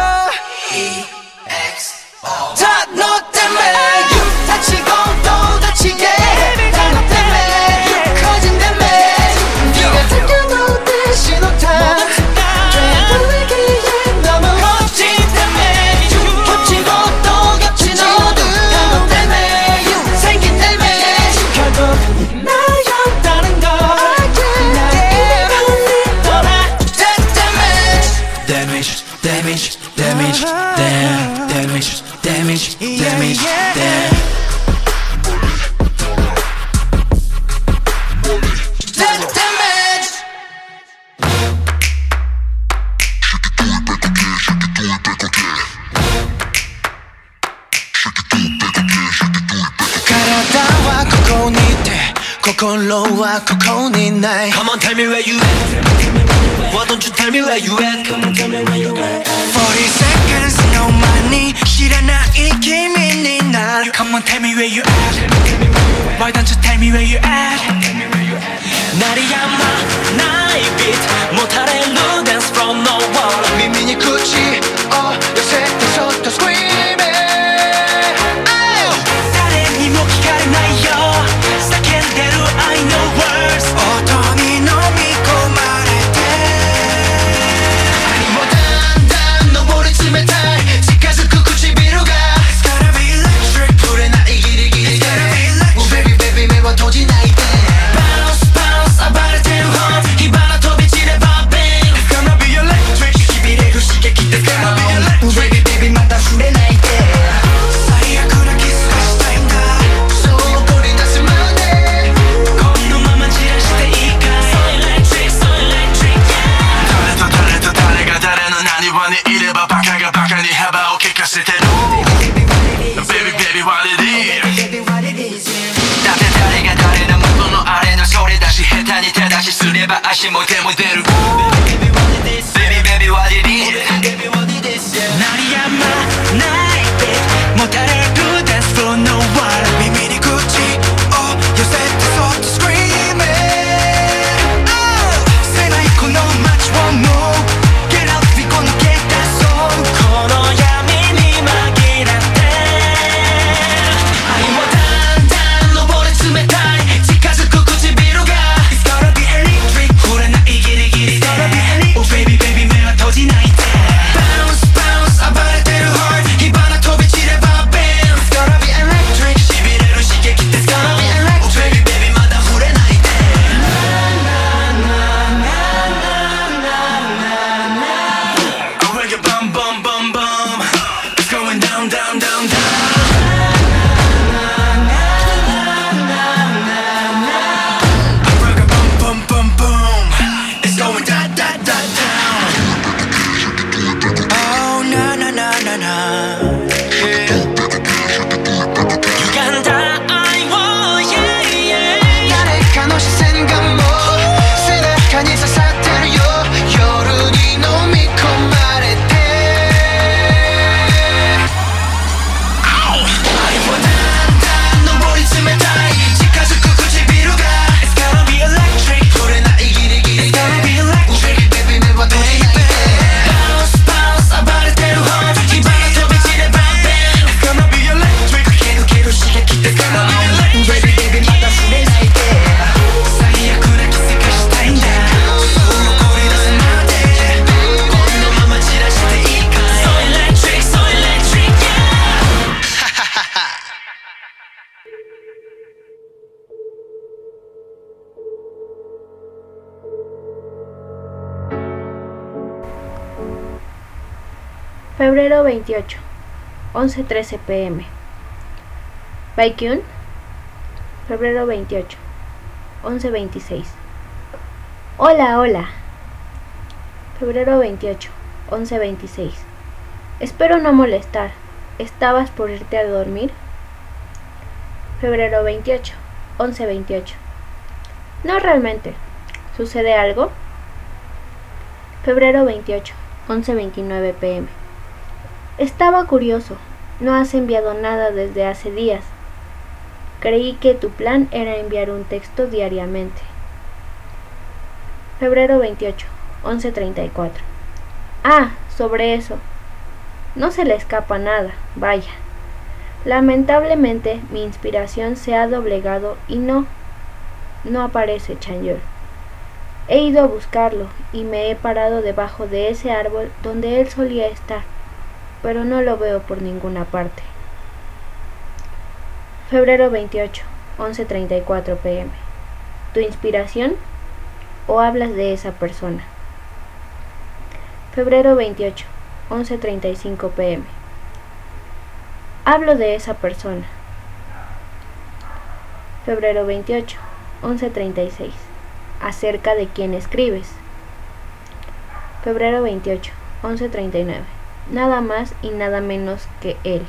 다 너 때문에 you 다치고 또 다치게 다 너 때문에 커진다며 네가 당겨놓은 내 신호탄 되돌리기엔 너무 거진다며 겹치고 또 겹친 어둠 다 너 때문에 생긴다며 결국 나였다는 걸 날 이미 떠나 That damage Damage, damage, damage, damn Damage, damage, damage, damn That damage 가라다와 코코니 때 코코로와 코코니 나이 Come on tell me where you at Why don't you tell me where you at Come on tell me where you at forty seconds 너만이 싫어나 이 기분이 날 Come on tell me where you at Why don't you tell me where you at 날이 아마 나의 빛 못하래 no dance from no one 미미니 구찌 어 요새 또 또 screaming 다른 이목이 가린 나여 싹한 대로 I know words 어떤 이 너 믿고 말했대 아니 뭐 단단 너 모르지만 달 집가서 꿋꿋이 비로 가 It's gotta be electric 불에 나 이 길이 길이 It's gotta be electric Oh baby baby 매번 도지 나 이때 Bounce bounce I bought it to home 히바나 더 비치네 popping It's gonna be electric 시비래 그 시계 기대 It's gonna be electric Oh baby baby 만다 술에 나 이때 사이야 그나 키스가 시다인가 So 뿌리 났으면 돼 건너만만 지랄 시대이까 So electric so electric yeah 달래도 달래도 달래가 다래는 아니와니 이래봐 박하가 박하니 해봐 오케이 갔을 때로 Baby baby what it is 따뜻 다리가 다리는 물건 너 아래는 소리 다시 해타니 대다시 쓰레봐 아시 못해 못대로 Baby baby what it is 날이 아마 나의 빛 못하래 그 dance floor no one 미미니 구찌 어 요새 또 so screaming Oh say 나 있고 너 much one more Febrero veintiocho, once trece pm. Baekhyun. Febrero veintiocho, once veintiséis. Hola, hola. Febrero veintiocho, once veintiséis. Espero no molestar. ¿Estabas por irte a dormir? Febrero veintiocho, once veintiocho. No realmente. ¿Sucede algo? Febrero veintiocho, once veintinueve pm. Estaba curioso. No has enviado nada desde hace días. Creí que tu plan era enviar un texto diariamente. Febrero veintiocho, once treinta y cuatro. Ah, sobre eso. No se le escapa nada, vaya. Lamentablemente mi inspiración se ha doblegado y no, no aparece Chanyeol. He ido a buscarlo y me he parado debajo de ese árbol donde él solía estar, pero no lo veo por ninguna parte. Febrero veintiocho, once treinta y cuatro pm. ¿Tu inspiración? ¿O hablas de esa persona? Febrero veintiocho, once treinta y cinco pm. Hablo de esa persona. Febrero veintiocho, once treinta y seis. ¿Acerca de quién escribes? Febrero veintiocho, once treinta y nueve. Nada más y nada menos que él.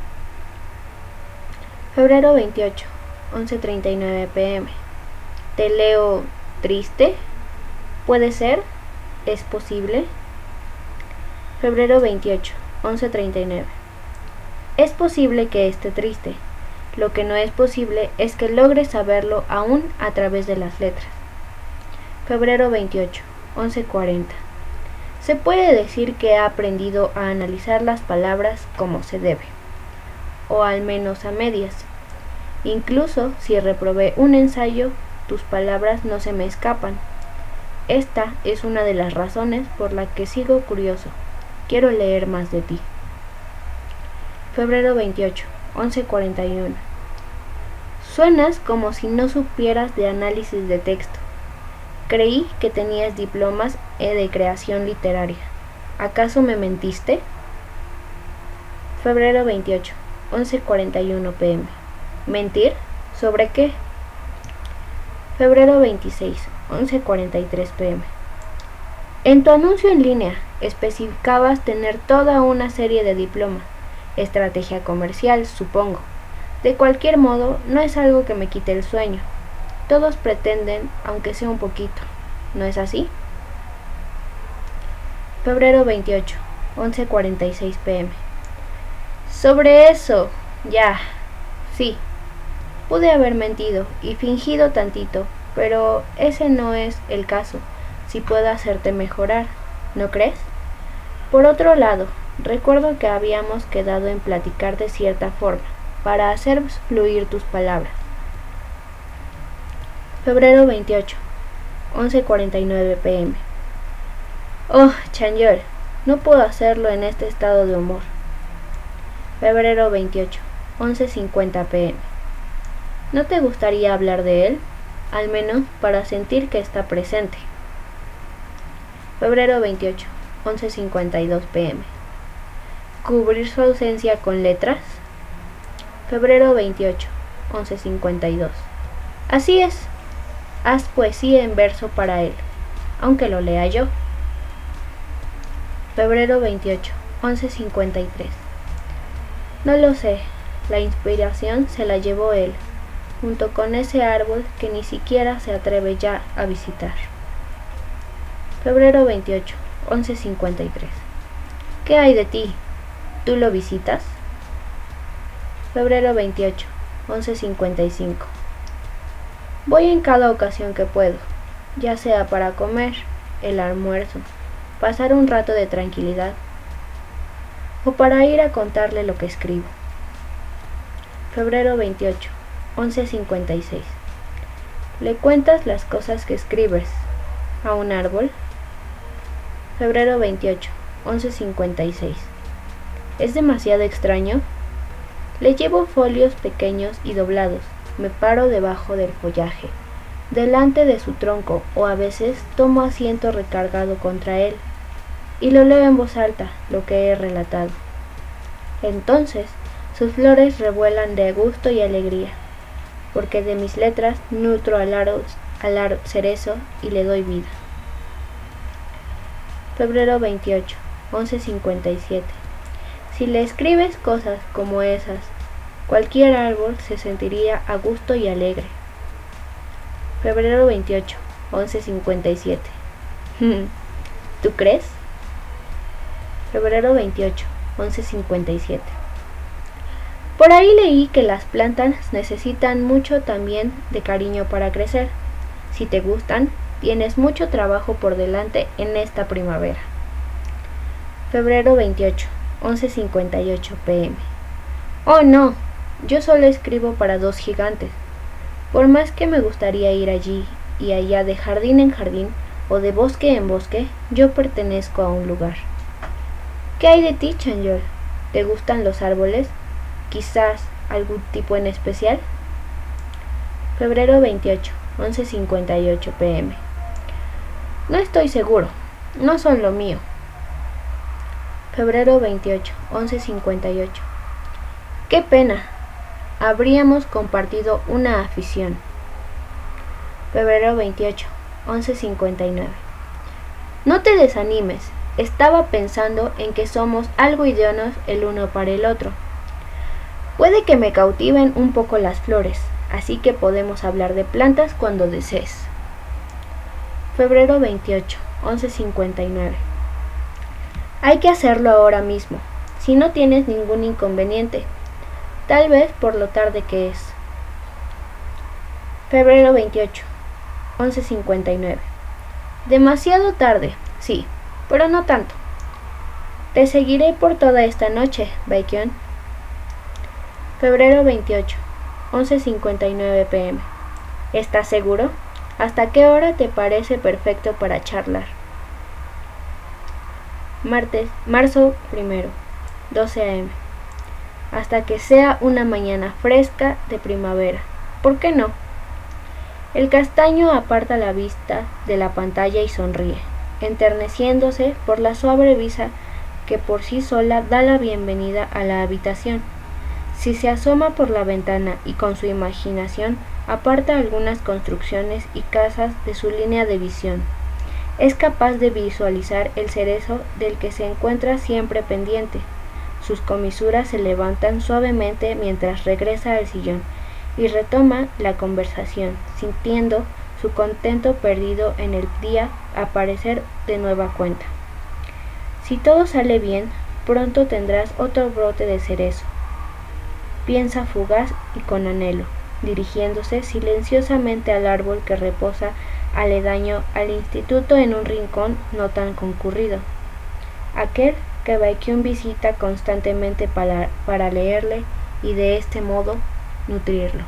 Febrero veintiocho, once treinta y nueve pm. ¿Te leo triste? ¿Puede ser? ¿Es posible? Febrero veintiocho, once treinta y nueve. Es posible que esté triste. Lo que no es posible es que logres saberlo aún a través de las letras. Febrero veintiocho, once cuarenta. Se puede decir que he aprendido a analizar las palabras como se debe, o al menos a medias. Incluso si reprobé un ensayo, tus palabras no se me escapan. Esta es una de las razones por la que sigo curioso. Quiero leer más de ti. Febrero veintiocho, once cuarenta y uno. Suenas como si no supieras de análisis de texto. Creí que tenías diplomas de creación literaria. ¿Acaso me mentiste? Febrero veintiocho, once cuarenta y uno pm. ¿Mentir? ¿Sobre qué? Febrero veintiséis, once cuarenta y tres pm. En tu anuncio en línea especificabas tener toda una serie de diplomas. Estrategia comercial, supongo. De cualquier modo, no es algo que me quite el sueño. Todos pretenden, aunque sea un poquito. ¿No es así? Febrero veintiocho, once cuarenta y seis pm. Sobre eso, ya. Sí. Pude haber mentido y fingido tantito, pero ese no es el caso. Si puedo hacerte mejorar, ¿no crees? Por otro lado, recuerdo que habíamos quedado en platicar de cierta forma, para hacer fluir tus palabras. Febrero veintiocho, once cuarenta y nueve pm. Oh, Chanyeol, no puedo hacerlo en este estado de humor. Febrero veintiocho, once cincuenta pm. ¿No te gustaría hablar de él? Al menos para sentir que está presente. Febrero veintiocho, once cincuenta y dos pm. ¿Cubrir su ausencia con letras? Febrero veintiocho, once cincuenta y dos. Así es, haz poesía en verso para él, aunque lo lea yo. Febrero veintiocho, once cincuenta y tres. No lo sé, la inspiración se la llevó él, junto con ese árbol que ni siquiera se atreve ya a visitar. Febrero veintiocho, once cincuenta y tres. ¿Qué hay de ti? ¿Tú lo visitas? Febrero veintiocho, once cincuenta y cinco. Voy en cada ocasión que puedo, ya sea para comer, el almuerzo, pasar un rato de tranquilidad, o para ir a contarle lo que escribo. Febrero veintiocho, once cincuenta y seis. ¿Le cuentas las cosas que escribes a un árbol? Febrero veintiocho, once cincuenta y seis. ¿Es demasiado extraño? Le llevo folios pequeños y doblados, me paro debajo del follaje, delante de su tronco, o a veces tomo asiento recargado contra él, y lo leo en voz alta, lo que he relatado. Entonces, sus flores revuelan de gusto y alegría, porque de mis letras nutro al aro, al aro cerezo y le doy vida. Febrero veintiocho, once cincuenta y siete. Si le escribes cosas como esas, cualquier árbol se sentiría a gusto y alegre. Febrero veintiocho, once cincuenta y siete. ¿Tú crees? Febrero veintiocho, once cincuenta y siete. Por ahí leí que las plantas necesitan mucho también de cariño para crecer. Si te gustan, tienes mucho trabajo por delante en esta primavera. Febrero veintiocho, once cincuenta y ocho p m. Oh no, yo solo escribo para dos gigantes. Por más que me gustaría ir allí y allá de jardín en jardín o de bosque en bosque, yo pertenezco a un lugar. ¿Qué hay de ti, Chanyeol? ¿Te gustan los árboles? ¿Quizás algún tipo en especial? Febrero veintiocho, once cincuenta y ocho p m. No estoy seguro, no son lo mío. Febrero veintiocho, once cincuenta y ocho. ¡Qué pena! Habríamos compartido una afición. Febrero veintiocho, once cincuenta y nueve. No te desanimes, estaba pensando en que somos algo idóneos el uno para el otro. Puede que me cautiven un poco las flores, así que podemos hablar de plantas cuando desees. Febrero veintiocho, once cincuenta y nueve. Hay que hacerlo ahora mismo, si no tienes ningún inconveniente, tal vez por lo tarde que es. Febrero veintiocho, once cincuenta y nueve. Demasiado tarde, sí, pero no tanto. Te seguiré por toda esta noche, Baekhyun. Febrero veintiocho, once cincuenta y nueve p m. ¿Estás seguro? ¿Hasta qué hora te parece perfecto para charlar? Martes, marzo primero, doce a m. Hasta que sea una mañana fresca de primavera. ¿Por qué no? El castaño aparta la vista de la pantalla y sonríe, enterneciéndose por la suave brisa que por sí sola da la bienvenida a la habitación. Si se asoma por la ventana y con su imaginación aparta algunas construcciones y casas de su línea de visión, es capaz de visualizar el cerezo del que se encuentra siempre pendiente. Sus comisuras se levantan suavemente mientras regresa al sillón y retoma la conversación, sintiendo su contento perdido en el día aparecer de nueva cuenta. Si todo sale bien, pronto tendrás otro brote de cerezo. Piensa fugaz y con anhelo, dirigiéndose silenciosamente al árbol que reposa aledaño al instituto en un rincón no tan concurrido, aquel que Baekhyun visita constantemente para, para leerle y de este modo nutrirlo.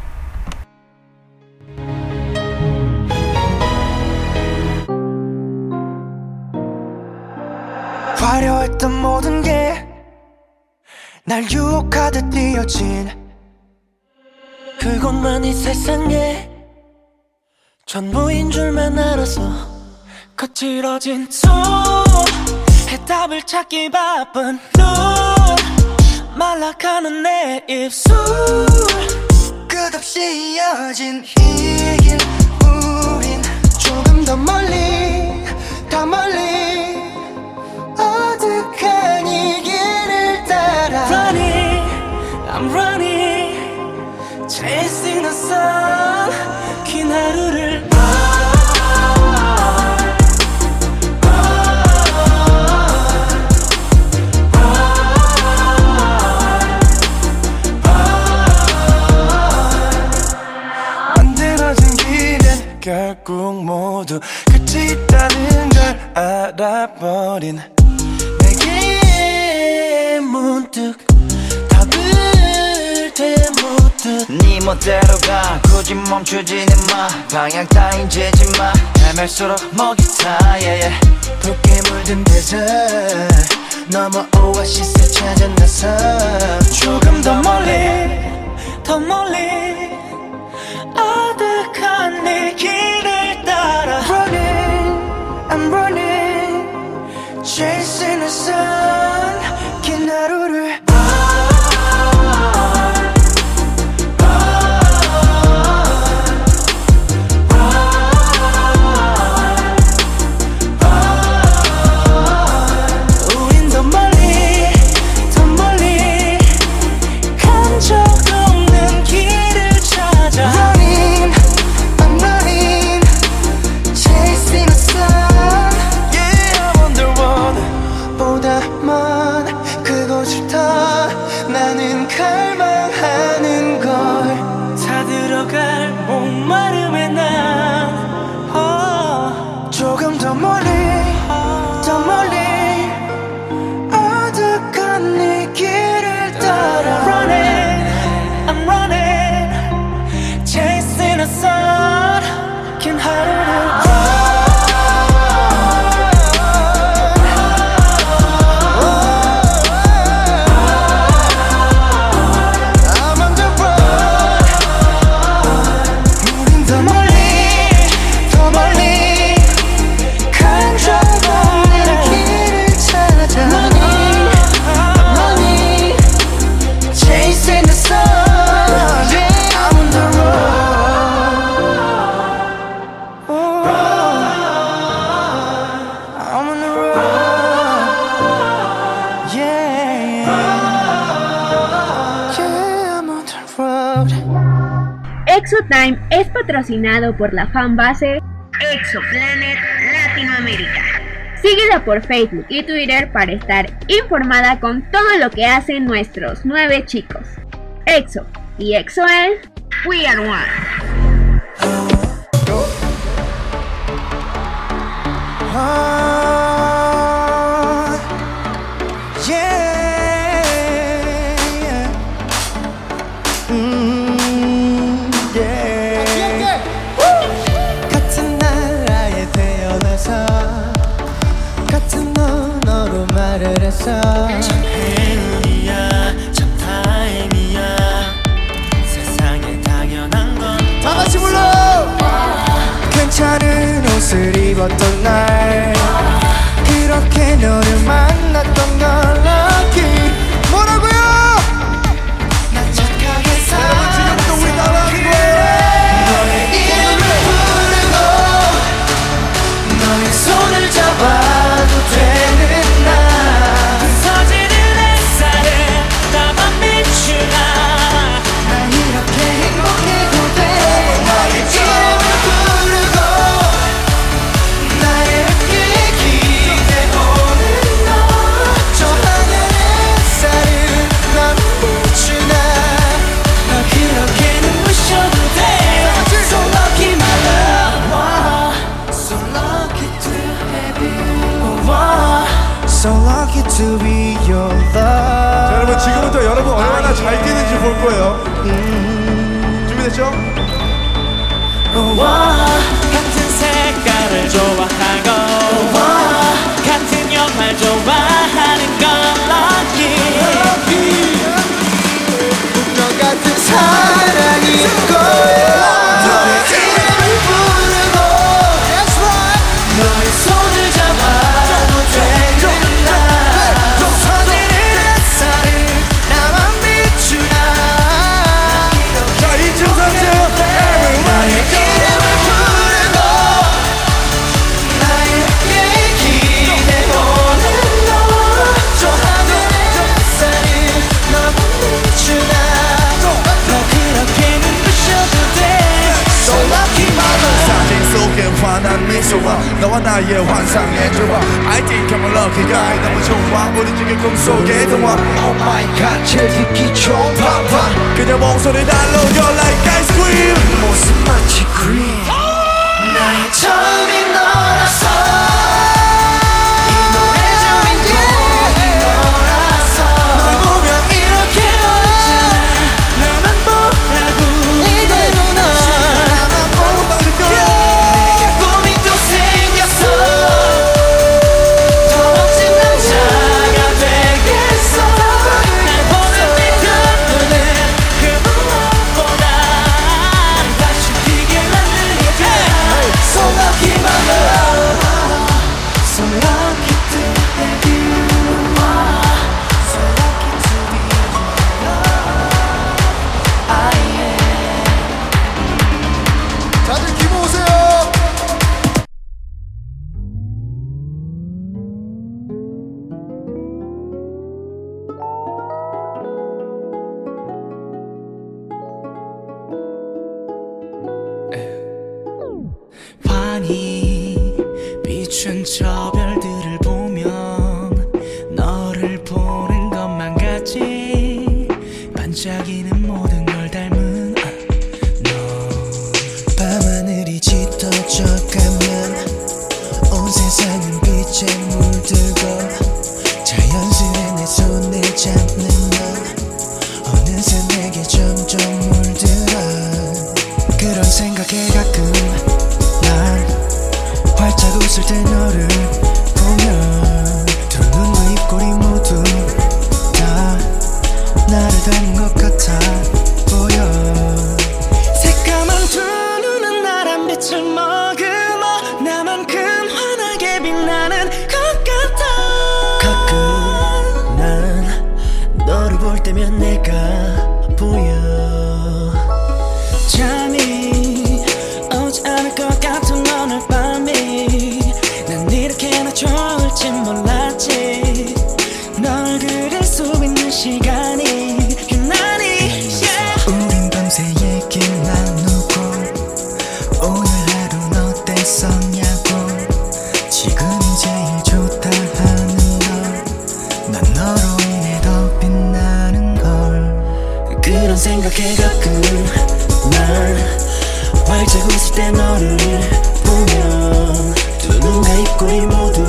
화려했던 모든 게 날 유혹하듯 이어진 그것만이 세상에 전부인 줄만 알아서 거칠어진 손 해답을 찾기 바쁜 눈 말라가는 내 입술 끝없이 이어진 이 길 우린 조금 더 멀리 더 멀리 어둑한 이 길을 따라 Running, I'm running Chasing the sun 긴 하루를 결국 모두 끝이 있다는 걸 알아버린 내게 문득 답을 되묻듯 네 멋대로 가 굳이 멈추지는 마 방향 따윈 재지 마 헤맬수록 먹이 타 yeah, yeah. 붉게 물든 데서 넘어 오아시스 찾아 나서 조금 더 멀리 더 멀리 어둑한 네 길을 따라 Running, I'm running Chasing the sun 긴 하루를 우린 더 멀리 더 멀리 간 적 없는 길을 찾아 Running, I'm running Chasing the sun Yeah, I'm on the road 보다 먼 그곳을 더 나는 갈망하는 걸 다 들어갈 목마름에 난 oh. 조금 더 멀리 더 멀리 어둑한 네 길을 따라 Running, I'm running Chasing the sun 긴 하루를 I'm on the road 우린 더 멀리 더 멀리 간 적 없는 길을 찾아 Running, I'm running Chasing the sun Yeah, I'm on the road I'm on the road Yeah, yeah, I'm on the road ExoTime es patrocinado por la fanbase Exoplanet Latinoamérica. Síguela por Facebook y Twitter para estar informada con todo lo que hacen nuestros nueve chicos. Exo y Exo es We Are One. Ah, yeah, yeah. Mm, yeah. 같은 나라에 태어나서 같은 언어로 말을 해서 참 행운이야 참 다행이야 세상에 당연한 건 다 같이 불러 괜찮은 옷을 입었던 날 그렇게 너를 만났던 걸 lucky 뭐라고요? 난 착하게 살아 지금부터 우리 따라하는 거예요 너의 이름을 부르고 너의 손을 잡아도 되는 날 서지는 햇살에 나만 비추나 난 이렇게 행복해도 돼 너의 이름을 부르고 나의 기대오는 너 저 하늘 햇살을 난 비추나 너 그렇게 눈부셔도 돼 So lucky my love So lucky to have you wow. So lucky to be your love 자, 여러분 지금부터 여러분 얼마나 잘 뛰는지 볼 거예요. 준비됐죠? 같은 색깔을 좋아하고 같은 영화 좋아하는 건 lucky 운명 같은 사랑일 거야 너의 이름을 부르고 너의 손을 잡아도 되는 날 서지는 햇살을 나만 쏘아 너와 나의 환상의 조화 I think I'm a lucky guy 너무 좋아 우리 중에 꿈속의 동화 Oh my god 제일 듣기 좋은 팝팝 그녀 목소리 달로 You're like ice cream 모습 마치 cream 나의 처음인 너라서 이 노래 중인 곡이 너라서 널 보면 이렇게 어렵잖아 나만 보라고 이대로 넌 나만 보라고 내게 꿈이 또 생겼어 더 멋진 남자가 되겠어 날 보는 내 눈에 그 무엇보다 날 다시 뛰게 만드니까 So lucky my love So lucky to have you So lucky to be your love I am 다들 기분 오세요 환히 비춘 저 별들을 보면 너를 보는 것만 같지 반짝이는 모든 걸 닮은 너 밤하늘이 짙어져 가면 온 세상은 빛에 물들고 자연스레 내 손을 잡는 너 어느새 내게 점점 물들어 그런 생각에 가끔 난 활짝 웃을 때 너를 보면 두 눈과 입꼬리 모두 다 나를 닮은 것 같아 보여 새까만 두 눈은 나란 빛을 머금어 나만큼 환하게 빛나는 것 같아 가끔 난 너를 볼 때면 내가 보여 잠이 오지 않을 것 같은 오늘 밤이 난 이렇게나 좋을지 몰랐지 널 그릴 수 있는 시간이 유난히 yeah. 우린 밤새 얘기 나누고 오늘 하루는 어땠었냐고 지금이 제일 좋다 하는 널 난 너로 인해 더 빛나는 걸 그런 생각에 가끔 난 활짝 웃을 때 너를 보면 두 눈과 입꼬리 모두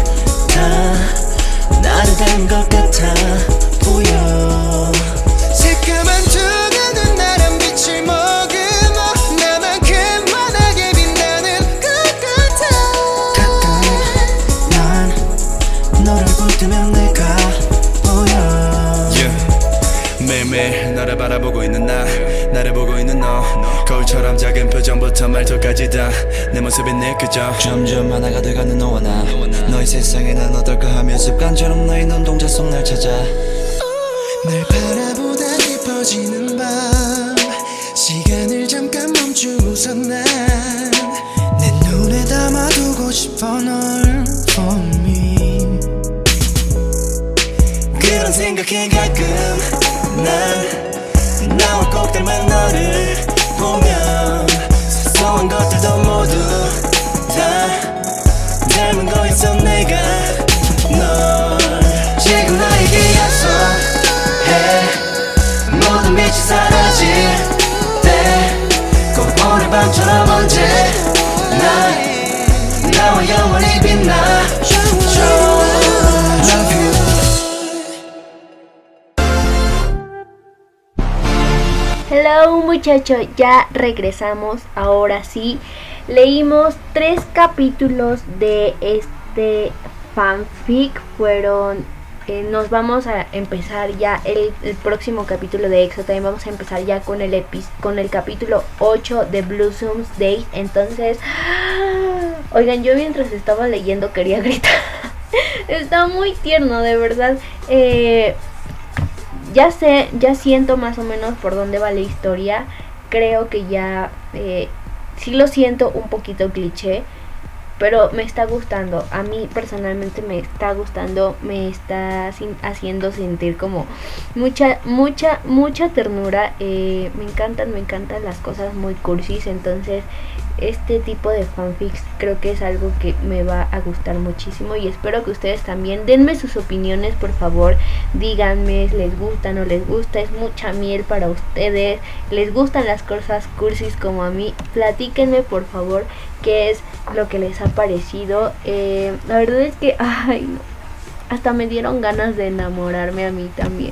다 나를 닮은 것 같아 보여 새까만 두 눈은 나란 빛을 머금어 나만큼 환하게 빛나는 것 같아 가끔 난 너를 볼 때면 내가 보여 yeah. 매일매일 너를 바라보고 있는 나 나를 보고 있는 너 거울처럼 작은 표정부터 말투까지 다 내 모습이 느껴져 점점 하나가 돼가는 너와 나 너의 세상에 난 어떨까 하며 습관처럼 너의 눈동자 속 날 찾아 날 바라보다 깊어지는 밤 시간을 잠깐 멈추고서 난 내 눈에 담아두고 싶어 널 for me 그런 생각에 가끔 난 나와 꼭 닮은 너를 보면 사소한 것들도 모두 다 닮은 거였어 내가 널 지금 나에게 약속해 모든 빛이 사라질 때 꼭 오늘 밤처럼 언제나 나와 영원히 빛나줘 Love you Hello muchachos, ya regresamos, ahora sí. Leímos tres capítulos de este fanfic, fueron, eh, nos vamos a empezar ya el, el próximo capítulo de Exotime, vamos a empezar ya con el, epi con el capítulo ocho de Blossom's Day, entonces, oigan, yo mientras estaba leyendo quería gritar, está muy tierno, de verdad, eh... Ya sé, ya siento más o menos por dónde va la historia. Creo que ya eh, sí lo siento un poquito cliché, pero me está gustando. A mí personalmente me está gustando, me está sin, haciendo sentir como mucha, mucha, mucha ternura. Eh, me encantan, me encantan las cosas muy cursis, entonces este tipo de fanfics creo que es algo que me va a gustar muchísimo y espero que ustedes también denme sus opiniones, por favor. Díganme, ¿les gusta, no les gusta? ¿Es mucha miel para ustedes? ¿Les gustan las cosas cursis como a mí? Platíquenme, por favor, qué es lo que les ha parecido. Eh, la verdad es que, ay, no, hasta me dieron ganas de enamorarme a mí también.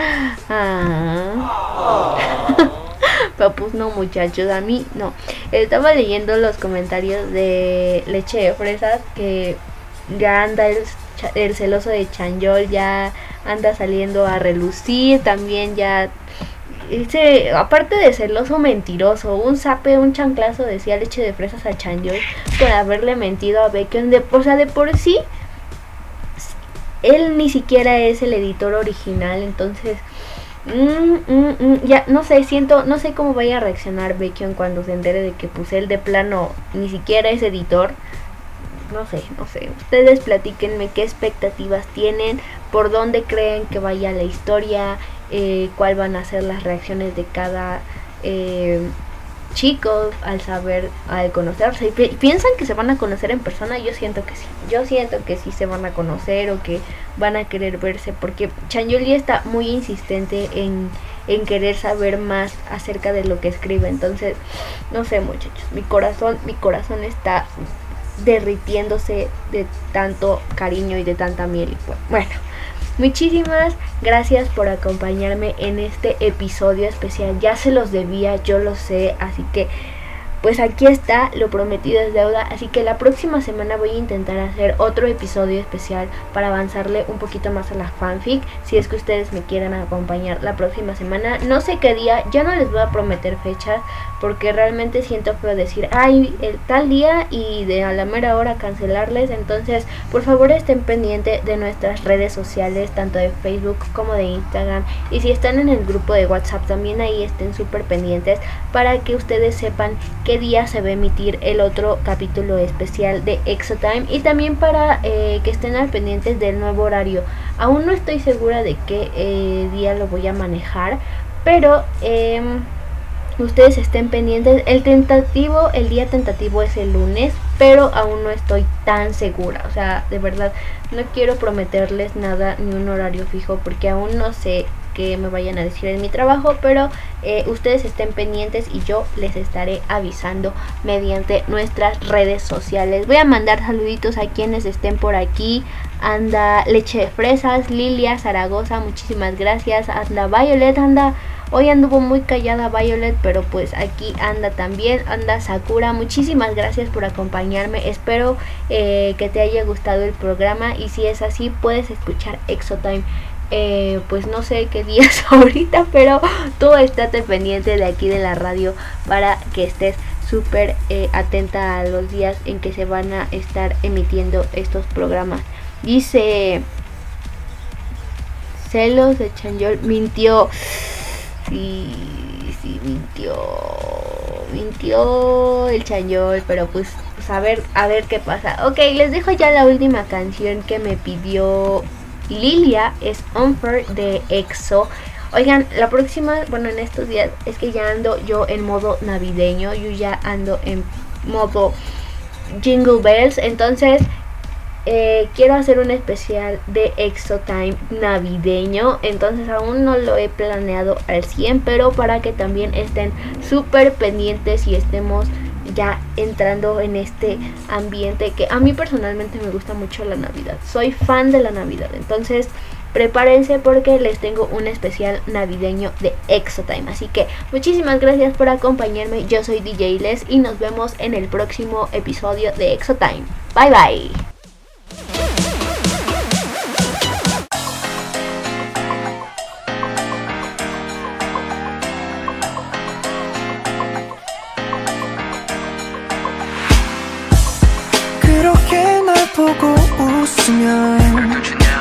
Ah. Pero pues no, muchachos, a mí no. Estaba leyendo los comentarios de Leche de Fresas, que ya anda el, el celoso de Chanyeol, ya anda saliendo a relucir, también ya... Ese, aparte de celoso mentiroso, un zape, un chanclazo, decía Leche de Fresas a Chanyeol por haberle mentido a Baekhyun. De, o sea, de por sí, él ni siquiera es el editor original, entonces... Mm, mm, mm, ya no sé, siento, no sé cómo vaya a reaccionar Baekhyun cuando se entere de que pues él de plano ni siquiera es editor. No sé, no sé, ustedes platíquenme qué expectativas tienen, por dónde creen que vaya la historia, eh, cuál van a ser las reacciones de cada eh, chico al saber, al conocerse. Pi ¿Piensan que se van a conocer en persona? Yo siento que sí, yo siento que sí se van a conocer o que van a querer verse, porque Chanyeol está muy insistente en, en querer saber más acerca de lo que escribe. Entonces, no sé, muchachos, mi corazón, mi corazón está derritiéndose de tanto cariño y de tanta miel. Y pues, bueno, muchísimas gracias por acompañarme en este episodio especial. Ya se los debía, yo lo sé, así que pues aquí está, lo prometido es deuda. Así que la próxima semana voy a intentar hacer otro episodio especial para avanzarle un poquito más a la fanfic, si es que ustedes me quieren acompañar la próxima semana. No sé qué día, ya no les voy a prometer fechas, porque realmente siento feo decir, ay, el tal día y de a la mera hora cancelarles. Entonces, por favor, estén pendientes de nuestras redes sociales, tanto de Facebook como de Instagram. Y si están en el grupo de WhatsApp, también ahí estén súper pendientes para que ustedes sepan qué día se va a emitir el otro capítulo especial de Exotime, y también para eh, que estén al pendientes del nuevo horario. Aún no estoy segura de qué eh, día lo voy a manejar, pero eh, ustedes estén pendientes. El tentativo, el día tentativo es el lunes, pero aún no estoy tan segura. O sea, de verdad, no quiero prometerles nada ni un horario fijo, porque aún no sé que me vayan a decir en mi trabajo, pero eh, ustedes estén pendientes y yo les estaré avisando mediante nuestras redes sociales. Voy a mandar saluditos a quienes estén por aquí. Anda Leche de Fresas, Lilia Zaragoza, muchísimas gracias. Anda Violet, anda, hoy anduvo muy callada Violet, pero pues aquí anda también. Anda Sakura, muchísimas gracias por acompañarme. Espero eh, que te haya gustado el programa, y si es así, puedes escuchar Exotime. Eh, pues no sé qué días ahorita, pero tú estate pendiente de aquí de la radio para que estés súper eh, atenta a los días en que se van a estar emitiendo estos programas. Dice celos de Chanyeol, mintió. Sí, sí, mintió. Mintió el Chanyeol, pero pues, pues a ver, a ver qué pasa. Ok, les dejo ya la última canción que me pidió Lilia, es Unfair de EXO. Oigan, la próxima, bueno, en estos días es que ya ando yo en modo navideño, yo ya ando en modo Jingle Bells, entonces eh, quiero hacer un especial de Exotime navideño, entonces aún no lo he planeado al cien, pero para que también estén súper pendientes y estemos ya entrando en este ambiente que a mí personalmente me gusta mucho la Navidad. Soy fan de la Navidad, entonces prepárense porque les tengo un especial navideño de Exotime. Así que muchísimas gracias por acompañarme. Yo soy D J Les y nos vemos en el próximo episodio de Exotime. Bye bye. 그렇게 날 보고 웃으면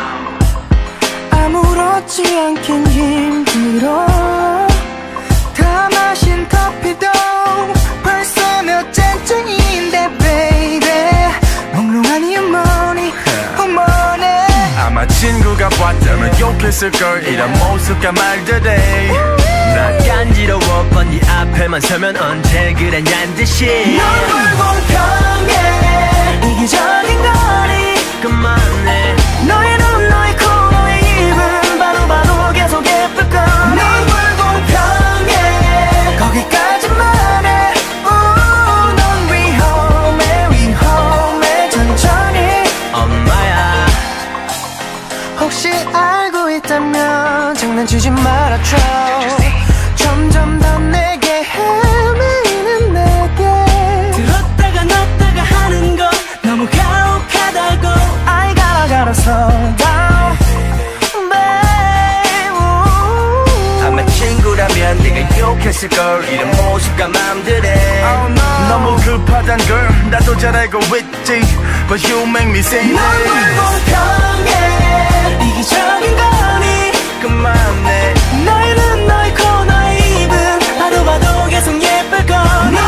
아무렇지 않긴 힘들어. 다 마신 커피도 벌써 몇 잔째인데 baby 몽롱한 유머니 어머네. 아마 친구가 봤다면 욕했을걸 이런 모습과 말들에 난 간지러워 뻔 네 앞에만 가만 서면 언제 그랬냔 듯이 넌 불공평해 이기적인 거리 그만해 너의 눈 너의 코 너의 입은 바로 바로 계속 예쁠 거리 넌 불공평해 거기까지만 해 우, 넌 위험해 위험해 천천히 엄마야 혹시 알고 있다면 장난치지 말아줘 점점 더 내게 헤매이는 내게 들었다가 놨다가 하는 거 너무 가혹하다고 I gotta gotta slow down babe 아마 친구라면 네가 욕했을걸 이런 모습과 맘들에 oh, no. 너무 급하단 걸 나도 잘 알고 있지 But you make me say 넌 불공평해 이기적인 거니 그만해 너의 눈 너의 코 너의 입은 봐도 봐도 계속 예쁠 거니 넌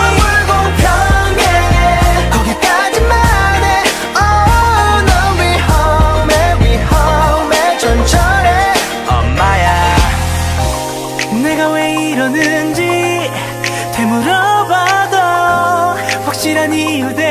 불공평해 거기까지만 해 Oh 넌 위험해 위험해 천천히 엄마야 내가 왜 이러는지 되물어봐도 확실한 이유